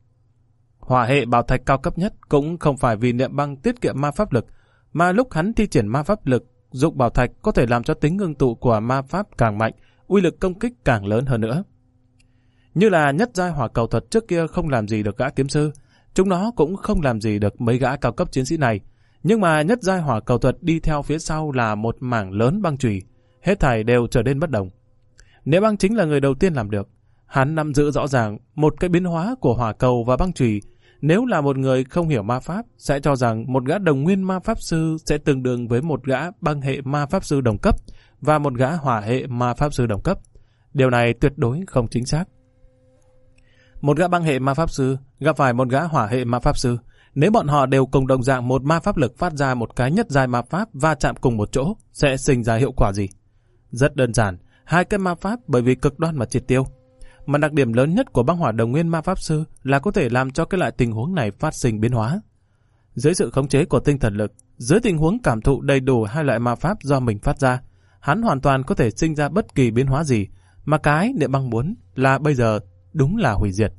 Hỏa hệ bảo thạch cao cấp nhất cũng không phải vì Niệm Băng tiết kiệm ma pháp lực, mà lúc hắn thi triển ma pháp lực, dụng bảo thạch có thể làm cho tính ngưng tụ của ma pháp càng mạnh, uy lực công kích càng lớn hơn nữa. Như là nhất giai hỏa cầu thuật trước kia không làm gì được gã kiếm sư, chúng nó cũng không làm gì được mấy gã cao cấp chiến sĩ này. Nhưng mà nhất giai hỏa cầu thuật đi theo phía sau là một mảng lớn băng chùy, hết thảy đều trở nên bất đồng. Niệm Băng chính là người đầu tiên làm được. Hắn nắm giữ rõ ràng một cái biến hóa của hỏa cầu và băng chùy. Nếu là một người không hiểu ma pháp, sẽ cho rằng một gã đồng nguyên ma pháp sư sẽ tương đương với một gã băng hệ ma pháp sư đồng cấp và một gã hỏa hệ ma pháp sư đồng cấp. Điều này tuyệt đối không chính xác. Một gã băng hệ ma pháp sư gặp phải một gã hỏa hệ ma pháp sư, nếu bọn họ đều cùng đồng dạng một ma pháp lực phát ra một cái nhất giai ma pháp va chạm cùng một chỗ, sẽ sinh ra hiệu quả gì? Rất đơn giản, hai cái ma pháp bởi vì cực đoan mà triệt tiêu. Mà đặc điểm lớn nhất của băng hỏa đồng nguyên ma pháp sư là có thể làm cho cái loại tình huống này phát sinh biến hóa. Dưới sự khống chế của tinh thần lực, dưới tình huống cảm thụ đầy đủ hai loại ma pháp do mình phát ra, hắn hoàn toàn có thể sinh ra bất kỳ biến hóa gì, mà cái Niệm Băng muốn là bây giờ đúng là hủy diệt.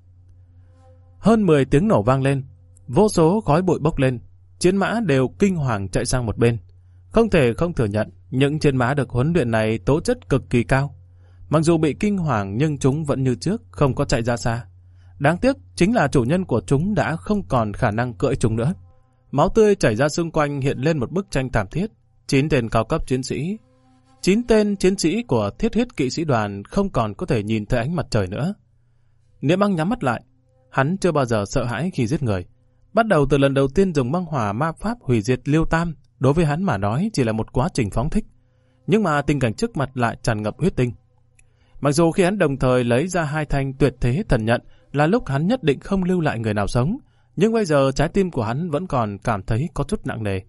Hơn 10 tiếng nổ vang lên, vô số khói bụi bốc lên, chiến mã đều kinh hoàng chạy sang một bên. Không thể không thừa nhận, những chiến mã được huấn luyện này tố chất cực kỳ cao. Mặc dù bị kinh hoàng nhưng chúng vẫn như trước, không có chạy ra xa. Đáng tiếc chính là chủ nhân của chúng đã không còn khả năng cưỡi chúng nữa. Máu tươi chảy ra xung quanh hiện lên một bức tranh thảm thiết. 9 tên cao cấp chiến sĩ, 9 tên chiến sĩ của Thiết Huyết Kỵ sĩ đoàn không còn có thể nhìn thấy ánh mặt trời nữa. Niệm Băng nhắm mắt lại. Hắn chưa bao giờ sợ hãi khi giết người. Bắt đầu từ lần đầu tiên dùng băng hỏa ma pháp hủy diệt Liêu Tam, đối với hắn mà nói chỉ là một quá trình phóng thích. Nhưng mà tình cảnh trước mặt lại tràn ngập huyết tinh. Mặc dù khi hắn đồng thời lấy ra 2 thanh tuyệt thế thần nhận là lúc hắn nhất định không lưu lại người nào sống, nhưng bây giờ trái tim của hắn vẫn còn cảm thấy có chút nặng nề.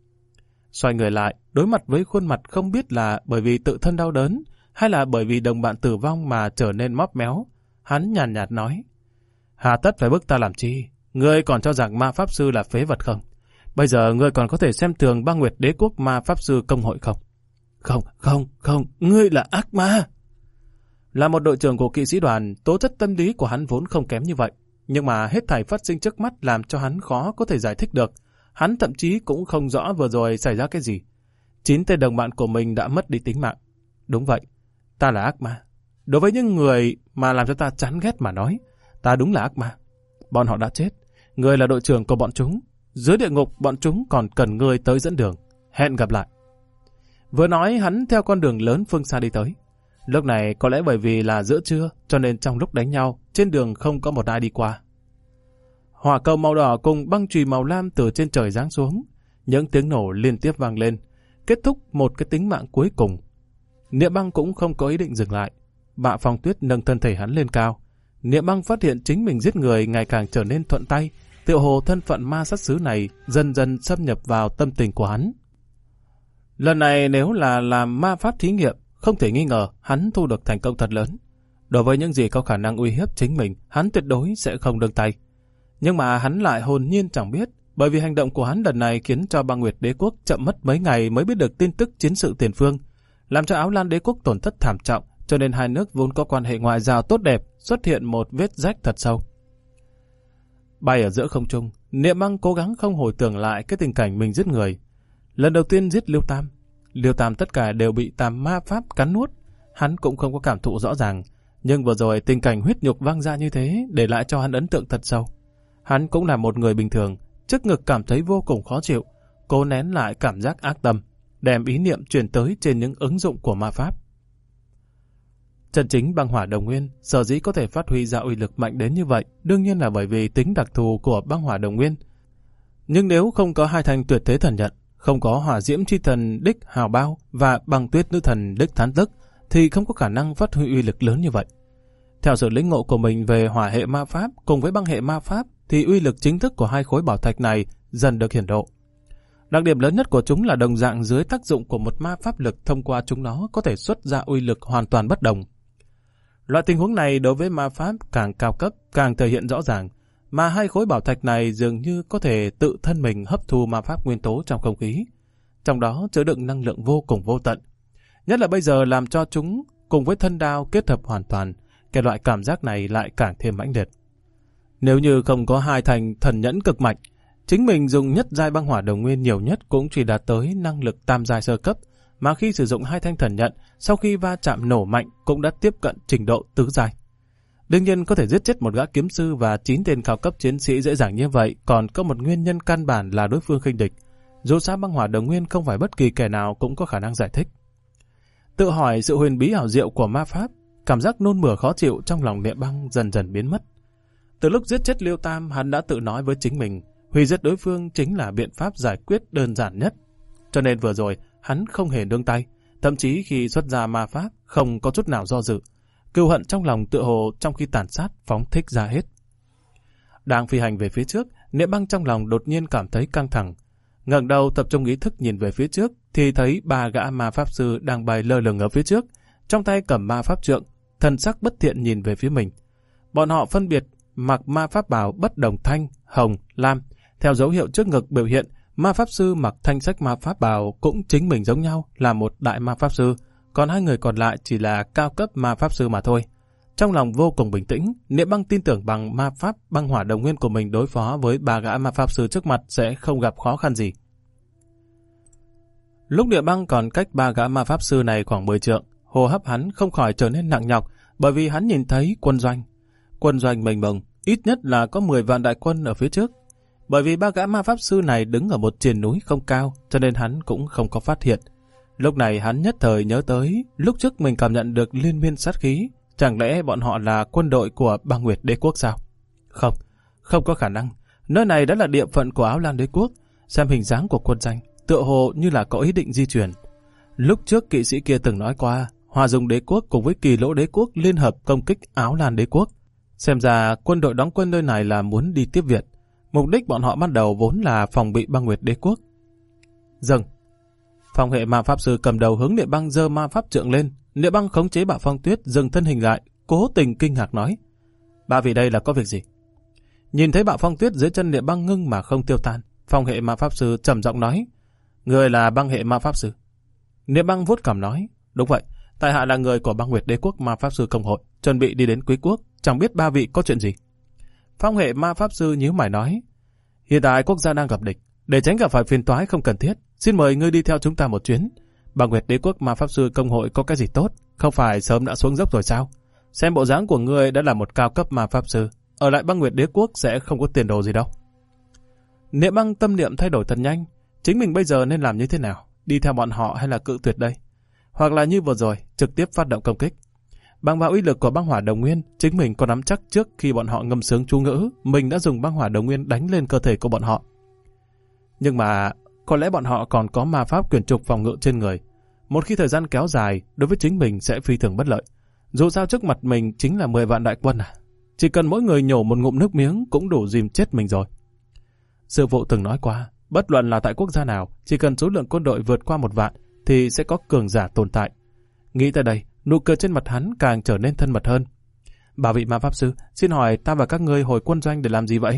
Xoay người lại, đối mặt với khuôn mặt không biết là bởi vì tự thân đau đớn hay là bởi vì đồng bạn tử vong mà trở nên móp méo, hắn nhàn nhạt nói: Hà tất phải bức ta làm chi? Ngươi còn cho rằng ma pháp sư là phế vật không? Bây giờ ngươi còn có thể xem thường Băng Nguyệt Đế Quốc Ma Pháp Sư Công hội không? Không, ngươi là ác ma. Là một đội trưởng của kỵ sĩ đoàn, tố chất tâm lý của hắn vốn không kém như vậy. Nhưng mà hết thảy phát sinh trước mắt làm cho hắn khó có thể giải thích được. Hắn thậm chí cũng không rõ vừa rồi xảy ra cái gì. 9 tên đồng bạn của mình đã mất đi tính mạng. Đúng vậy, ta là ác ma. Đối với những người mà làm cho ta chán ghét mà nói, ta đúng là ác ma. Bọn họ đã chết. Ngươi là đội trưởng của bọn chúng. Dưới địa ngục bọn chúng còn cần ngươi tới dẫn đường. Hẹn gặp lại. Vừa nói hắn theo con đường lớn phương xa đi tới. Lúc này có lẽ bởi vì là giữa trưa cho nên trong lúc đánh nhau trên đường không có một ai đi qua. Hỏa cầu màu đỏ cùng băng chùy màu lam từ trên trời giáng xuống. Những tiếng nổ liên tiếp vang lên, kết thúc một cái tính mạng cuối cùng. Niệm Băng cũng không có ý định dừng lại. Bạ Phong Tuyết nâng thân thể hắn lên cao. Niệm Băng phát hiện chính mình giết người ngày càng trở nên thuận tay, tựa hồ thân phận ma sát xứ này dần dần xâm nhập vào tâm tình của hắn. Lần này nếu là làm ma pháp thí nghiệm, không thể nghi ngờ hắn thu được thành công thật lớn. Đối với những gì có khả năng uy hiếp chính mình, hắn tuyệt đối sẽ không nương tay. Nhưng mà hắn lại hồn nhiên chẳng biết, bởi vì hành động của hắn lần này khiến cho Băng Nguyệt Đế Quốc chậm mất mấy ngày mới biết được tin tức chiến sự tiền phương, làm cho Áo Lan Đế Quốc tổn thất thảm trọng, cho nên hai nước vốn có quan hệ ngoại giao tốt đẹp xuất hiện một vết rách thật sâu. Bay ở giữa không trung, Niệm Băng cố gắng không hồi tưởng lại cái tình cảnh mình giết người. Lần đầu tiên giết Liêu Tam tất cả đều bị tàm ma pháp cắn nuốt, hắn cũng không có cảm thụ rõ ràng, nhưng vừa rồi tình cảnh huyết nhục văng ra như thế để lại cho hắn ấn tượng thật sâu. Hắn cũng là một người bình thường, trước ngực cảm thấy vô cùng khó chịu, cố nén lại cảm giác ác tâm, đem ý niệm truyền tới trên những ứng dụng của ma pháp. Chân chính băng hỏa đồng nguyên sở dĩ có thể phát huy ra uy lực mạnh đến như vậy, đương nhiên là bởi vì tính đặc thù của băng hỏa đồng nguyên. Nhưng nếu không có 2 thanh tuyệt thế thần nhận, không có hỏa diễm chi thần Đích Hào Bao và băng tuyết nữ thần Đích Thán Tức, thì không có khả năng phát huy uy lực lớn như vậy. Theo sự lĩnh ngộ của mình về hỏa hệ ma pháp cùng với băng hệ ma pháp, thì uy lực chính thức của 2 khối bảo thạch này dần được hiển lộ. Đặc điểm lớn nhất của chúng là đồng dạng dưới tác dụng của một ma pháp lực thông qua chúng nó có thể xuất ra uy lực hoàn toàn bất đồng. Loại tình huống này đối với ma pháp càng cao cấp càng thể hiện rõ ràng, mà 2 khối bảo thạch này dường như có thể tự thân mình hấp thu ma pháp nguyên tố trong không khí. Trong đó chứa đựng năng lượng vô cùng vô tận. Nhất là bây giờ làm cho chúng cùng với thân đao kết hợp hoàn toàn, cái loại cảm giác này lại càng thêm mãnh liệt. Nếu như không có 2 thành thần nhẫn cực mạnh, chính mình dùng nhất giai băng hỏa đồng nguyên nhiều nhất cũng chỉ đạt tới năng lực tam giai sơ cấp, mà khi sử dụng 2 thanh thần nhận, sau khi va chạm nổ mạnh cũng đã tiếp cận trình độ tứ giai. Đương nhiên có thể giết chết một gã kiếm sư và 9 tên cao cấp chiến sĩ dễ dàng như vậy, còn có một nguyên nhân căn bản là đối phương khinh địch. Dù sao băng hỏa đồng nguyên không phải bất kỳ kẻ nào cũng có khả năng giải thích. Tự hỏi sự huyền bí ảo diệu của ma pháp, cảm giác nôn mửa khó chịu trong lòng Niệm Băng dần dần biến mất. Từ lúc giết chết Liêu Tam, hắn đã tự nói với chính mình, hủy diệt đối phương chính là biện pháp giải quyết đơn giản nhất. Cho nên vừa rồi, hắn không hề nương tay, thậm chí khi xuất ra ma pháp không có chút nào do dự. Cừu hận trong lòng tựa hồ trong khi tàn sát phóng thích ra hết. Đang phi hành về phía trước, Niệm Băng trong lòng đột nhiên cảm thấy căng thẳng. Ngẩng đầu tập trung ý thức nhìn về phía trước, thì thấy 3 gã ma pháp sư đang bay lơ lửng ở phía trước, trong tay cầm ma pháp trượng, thần sắc bất thiện nhìn về phía mình. Bọn họ phân biệt mặc ma pháp bào bất đồng thanh, hồng, lam. Theo dấu hiệu trước ngực biểu hiện, ma pháp sư mặc thanh sắc ma pháp bào cũng chính mình giống nhau là một đại ma pháp sư, còn 2 người còn lại chỉ là cao cấp ma pháp sư mà thôi. Trong lòng vô cùng bình tĩnh, Niệm Băng tin tưởng bằng ma pháp băng hỏa đồng nguyên của mình đối phó với 3 gã ma pháp sư trước mặt sẽ không gặp khó khăn gì. Lúc Niệm Băng còn cách 3 gã ma pháp sư này khoảng 10 trượng, hô hấp hắn không khỏi trở nên nặng nhọc, bởi vì hắn nhìn thấy quân doanh. Quân doanh mênh mông, ít nhất là có 10 vạn đại quân ở phía trước. Bởi vì ba gã ma pháp sư này đứng ở một triền núi không cao, cho nên hắn cũng không có phát hiện. Lúc này hắn nhất thời nhớ tới, lúc trước mình cảm nhận được liên miên sát khí, chẳng lẽ bọn họ là quân đội của Băng Nguyệt Đế Quốc sao? Không, không có khả năng. Nơi này đã là địa phận của Áo Lan Đế Quốc, xem hình dáng của quân danh, tựa hồ như là có ý định di chuyển. Lúc trước kỵ sĩ kia từng nói qua, Hoa Dung Đế Quốc cùng với Kỳ Lỗ Đế Quốc liên hợp công kích Áo Lan Đế Quốc. Xem ra quân đội đóng quân nơi này là muốn đi tiếp viện. Mục đích bọn họ ban đầu vốn là phòng bị Băng Nguyệt Đế Quốc. Dừng. Phong hệ ma pháp sư cầm đầu hướng Niệm Băng giơ ma pháp trượng lên. Niệm Băng khống chế Bạo Phong Tuyết dừng thân hình lại, cố tình kinh ngạc nói: "Ba vị đây là có việc gì?" Nhìn thấy Bạo Phong Tuyết dưới chân Niệm Băng ngưng mà không tiêu tan, Phong hệ ma pháp sư trầm giọng nói: "Người là Băng hệ ma pháp sư?" Niệm Băng vuốt cằm nói: "Đúng vậy, tại hạ là người của Băng Nguyệt Đế Quốc Ma pháp sư công hội, chuẩn bị đi đến Quý Quốc, chẳng biết ba vị có chuyện gì." Phong hệ ma pháp sư nhíu mày nói: "Hiện tại quốc gia đang gặp địch, để tránh gặp phải phiền toái không cần thiết, xin mời ngươi đi theo chúng ta một chuyến. Băng Nguyệt Đế Quốc Ma pháp sư công hội có cái gì tốt, không phải sớm đã xuống dốc rồi sao? Xem bộ dáng của ngươi đã là một cao cấp ma pháp sư, ở lại Băng Nguyệt Đế Quốc sẽ không có tiền đồ gì đâu." Niệm Băng tâm niệm thay đổi thật nhanh, chính mình bây giờ nên làm như thế nào? Đi theo bọn họ hay là cự tuyệt đây? Hoặc là như vừa rồi, trực tiếp phát động công kích? Bằng vào uy lực của băng hỏa đồng nguyên, chính mình có nắm chắc trước khi bọn họ ngâm sướng chú ngữ, mình đã dùng băng hỏa đồng nguyên đánh lên cơ thể của bọn họ. Nhưng mà, có lẽ bọn họ còn có ma pháp quyền trục phòng ngự trên người. Một khi thời gian kéo dài, đối với chính mình sẽ phi thường bất lợi. Dù sao trước mặt mình chính là 10 vạn đại quân à. Chỉ cần mỗi người nhổ một ngụm nước miếng cũng đủ dìm chết mình rồi. Sư phụ từng nói qua, bất luận là tại quốc gia nào, chỉ cần số lượng quân đội vượt qua 1 vạn, thì sẽ có cường giả tồn tại. Nghĩ tới đây, nụ cười trên mặt hắn càng trở nên thân mật hơn. "Bà vị ma pháp sư, xin hỏi ta và các ngươi hồi quân doanh để làm gì vậy?"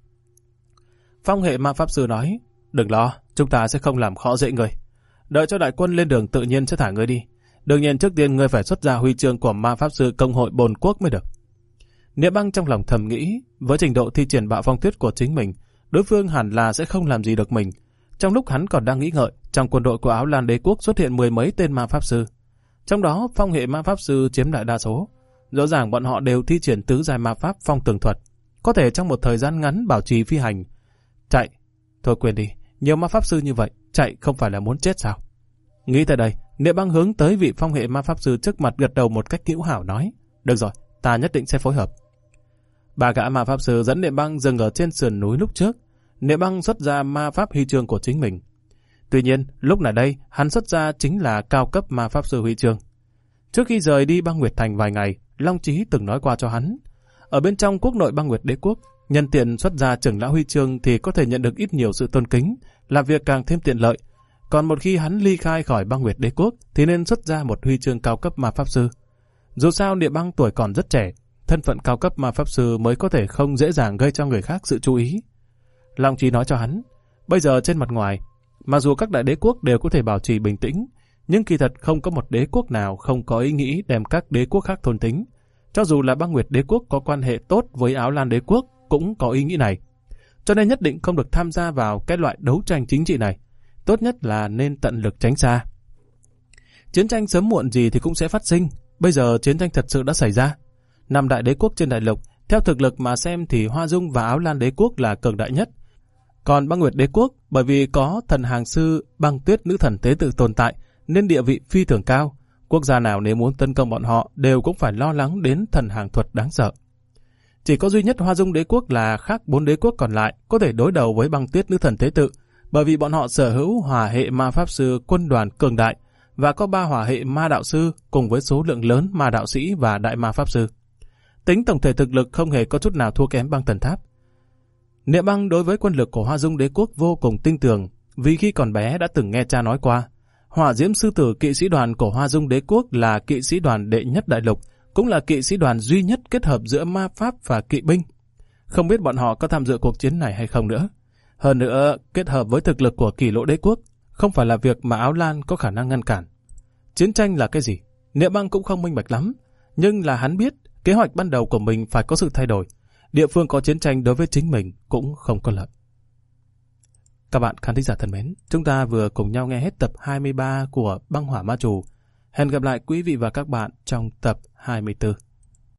Phong hệ ma pháp sư nói: "Đừng lo, chúng ta sẽ không làm khó dễ người. Đợi cho đại quân lên đường tự nhiên sẽ thả ngươi đi. Đương nhiên trước tiên ngươi phải xuất ra huy chương của ma pháp sư công hội Bồn Quốc mới được." Niệm Băng trong lòng thầm nghĩ, với trình độ thi triển Bạo Phong Tuyết của chính mình, đối phương hẳn là sẽ không làm gì được mình. Trong lúc hắn còn đang nghĩ ngợi, trong quân đội của Áo Lan Đế Quốc xuất hiện 10 mấy tên ma pháp sư. Trong đó, phong hệ ma pháp sư chiếm đại đa số. Rõ ràng bọn họ đều thi triển tứ giai ma pháp phong tường thuật, có thể trong một thời gian ngắn bảo trì phi hành. Chạy, thôi quên đi, nhiều ma pháp sư như vậy, chạy không phải là muốn chết sao? Nghĩ tới đây, Niệm Băng hướng tới vị phong hệ ma pháp sư trước mặt gật đầu một cách hữu hảo nói: "Được rồi, ta nhất định sẽ phối hợp." Ba gã ma pháp sư dẫn Niệm Băng dừng ở trên sườn núi lúc trước. Niệm Băng xuất ra ma pháp huy chương của chính mình. Tuy nhiên, lúc này đây, hắn xuất ra chính là cao cấp ma pháp sư huy chương. Trước khi rời đi Băng Nguyệt Thành vài ngày, Long Chí từng nói qua cho hắn, ở bên trong quốc nội Băng Nguyệt Đế Quốc, nhân tiện xuất ra trưởng lão huy chương thì có thể nhận được ít nhiều sự tôn kính, làm việc càng thêm tiện lợi. Còn một khi hắn ly khai khỏi Băng Nguyệt Đế Quốc thì nên xuất ra một huy chương cao cấp ma pháp sư. Dù sao Niệm Băng tuổi còn rất trẻ, thân phận cao cấp ma pháp sư mới có thể không dễ dàng gây cho người khác sự chú ý. Long Chí nói cho hắn, bây giờ trên mặt ngoài, mặc dù các đại đế quốc đều có thể bảo trì bình tĩnh, nhưng kỳ thật không có một đế quốc nào không có ý nghĩ đem các đế quốc khác thôn tính. Cho dù là Băng Nguyệt Đế Quốc có quan hệ tốt với Áo Lan Đế Quốc cũng có ý nghĩ này. Cho nên nhất định không được tham gia vào cái loại đấu tranh chính trị này. Tốt nhất là nên tận lực tránh xa. Chiến tranh sớm muộn gì thì cũng sẽ phát sinh. Bây giờ chiến tranh thật sự đã xảy ra. 5 đại đế quốc trên đại lục, theo thực lực mà xem thì Hoa Dung và Áo Lan Đế Quốc là cường đại nhất. Còn Băng Nguyệt Đế Quốc, bởi vì có thần hàng sư Băng Tuyết nữ thần tế tự tồn tại, nên địa vị phi thường cao. Quốc gia nào nếu muốn tấn công bọn họ đều cũng phải lo lắng đến thần hàng thuật đáng sợ. Chỉ có duy nhất Hoa Dung Đế Quốc là khác 4 đế quốc còn lại có thể đối đầu với Băng Tuyết nữ thần tế tự, bởi vì bọn họ sở hữu hỏa hệ ma pháp sư quân đoàn cường đại và có 3 hỏa hệ ma đạo sư cùng với số lượng lớn ma đạo sĩ và đại ma pháp sư. Tính tổng thể thực lực không hề có chút nào thua kém Băng Thần Tháp. Niệm Băng đối với quân lực của Hoa Dung Đế Quốc vô cùng tin tưởng, vì khi còn bé đã từng nghe cha nói qua, Hỏa Diễm Sư Tử kỵ sĩ đoàn của Hoa Dung Đế Quốc là kỵ sĩ đoàn đệ nhất đại lục, cũng là kỵ sĩ đoàn duy nhất kết hợp giữa ma pháp và kỵ binh. Không biết bọn họ có tham dự cuộc chiến này hay không nữa. Hơn nữa, kết hợp với thực lực của Kỳ Lỗ Đế Quốc, không phải là việc mà Áo Lan có khả năng ngăn cản. Chiến tranh là cái gì? Niệm Băng cũng không minh bạch lắm, nhưng là hắn biết kế hoạch ban đầu của mình phải có sự thay đổi. Địa phương có chiến tranh đối với chính mình cũng không có lợi. Các bạn khán thính giả thân mến, chúng ta vừa cùng nhau nghe hết tập 23 của Băng Hỏa Ma Chủ. Hẹn gặp lại quý vị và các bạn trong tập 24.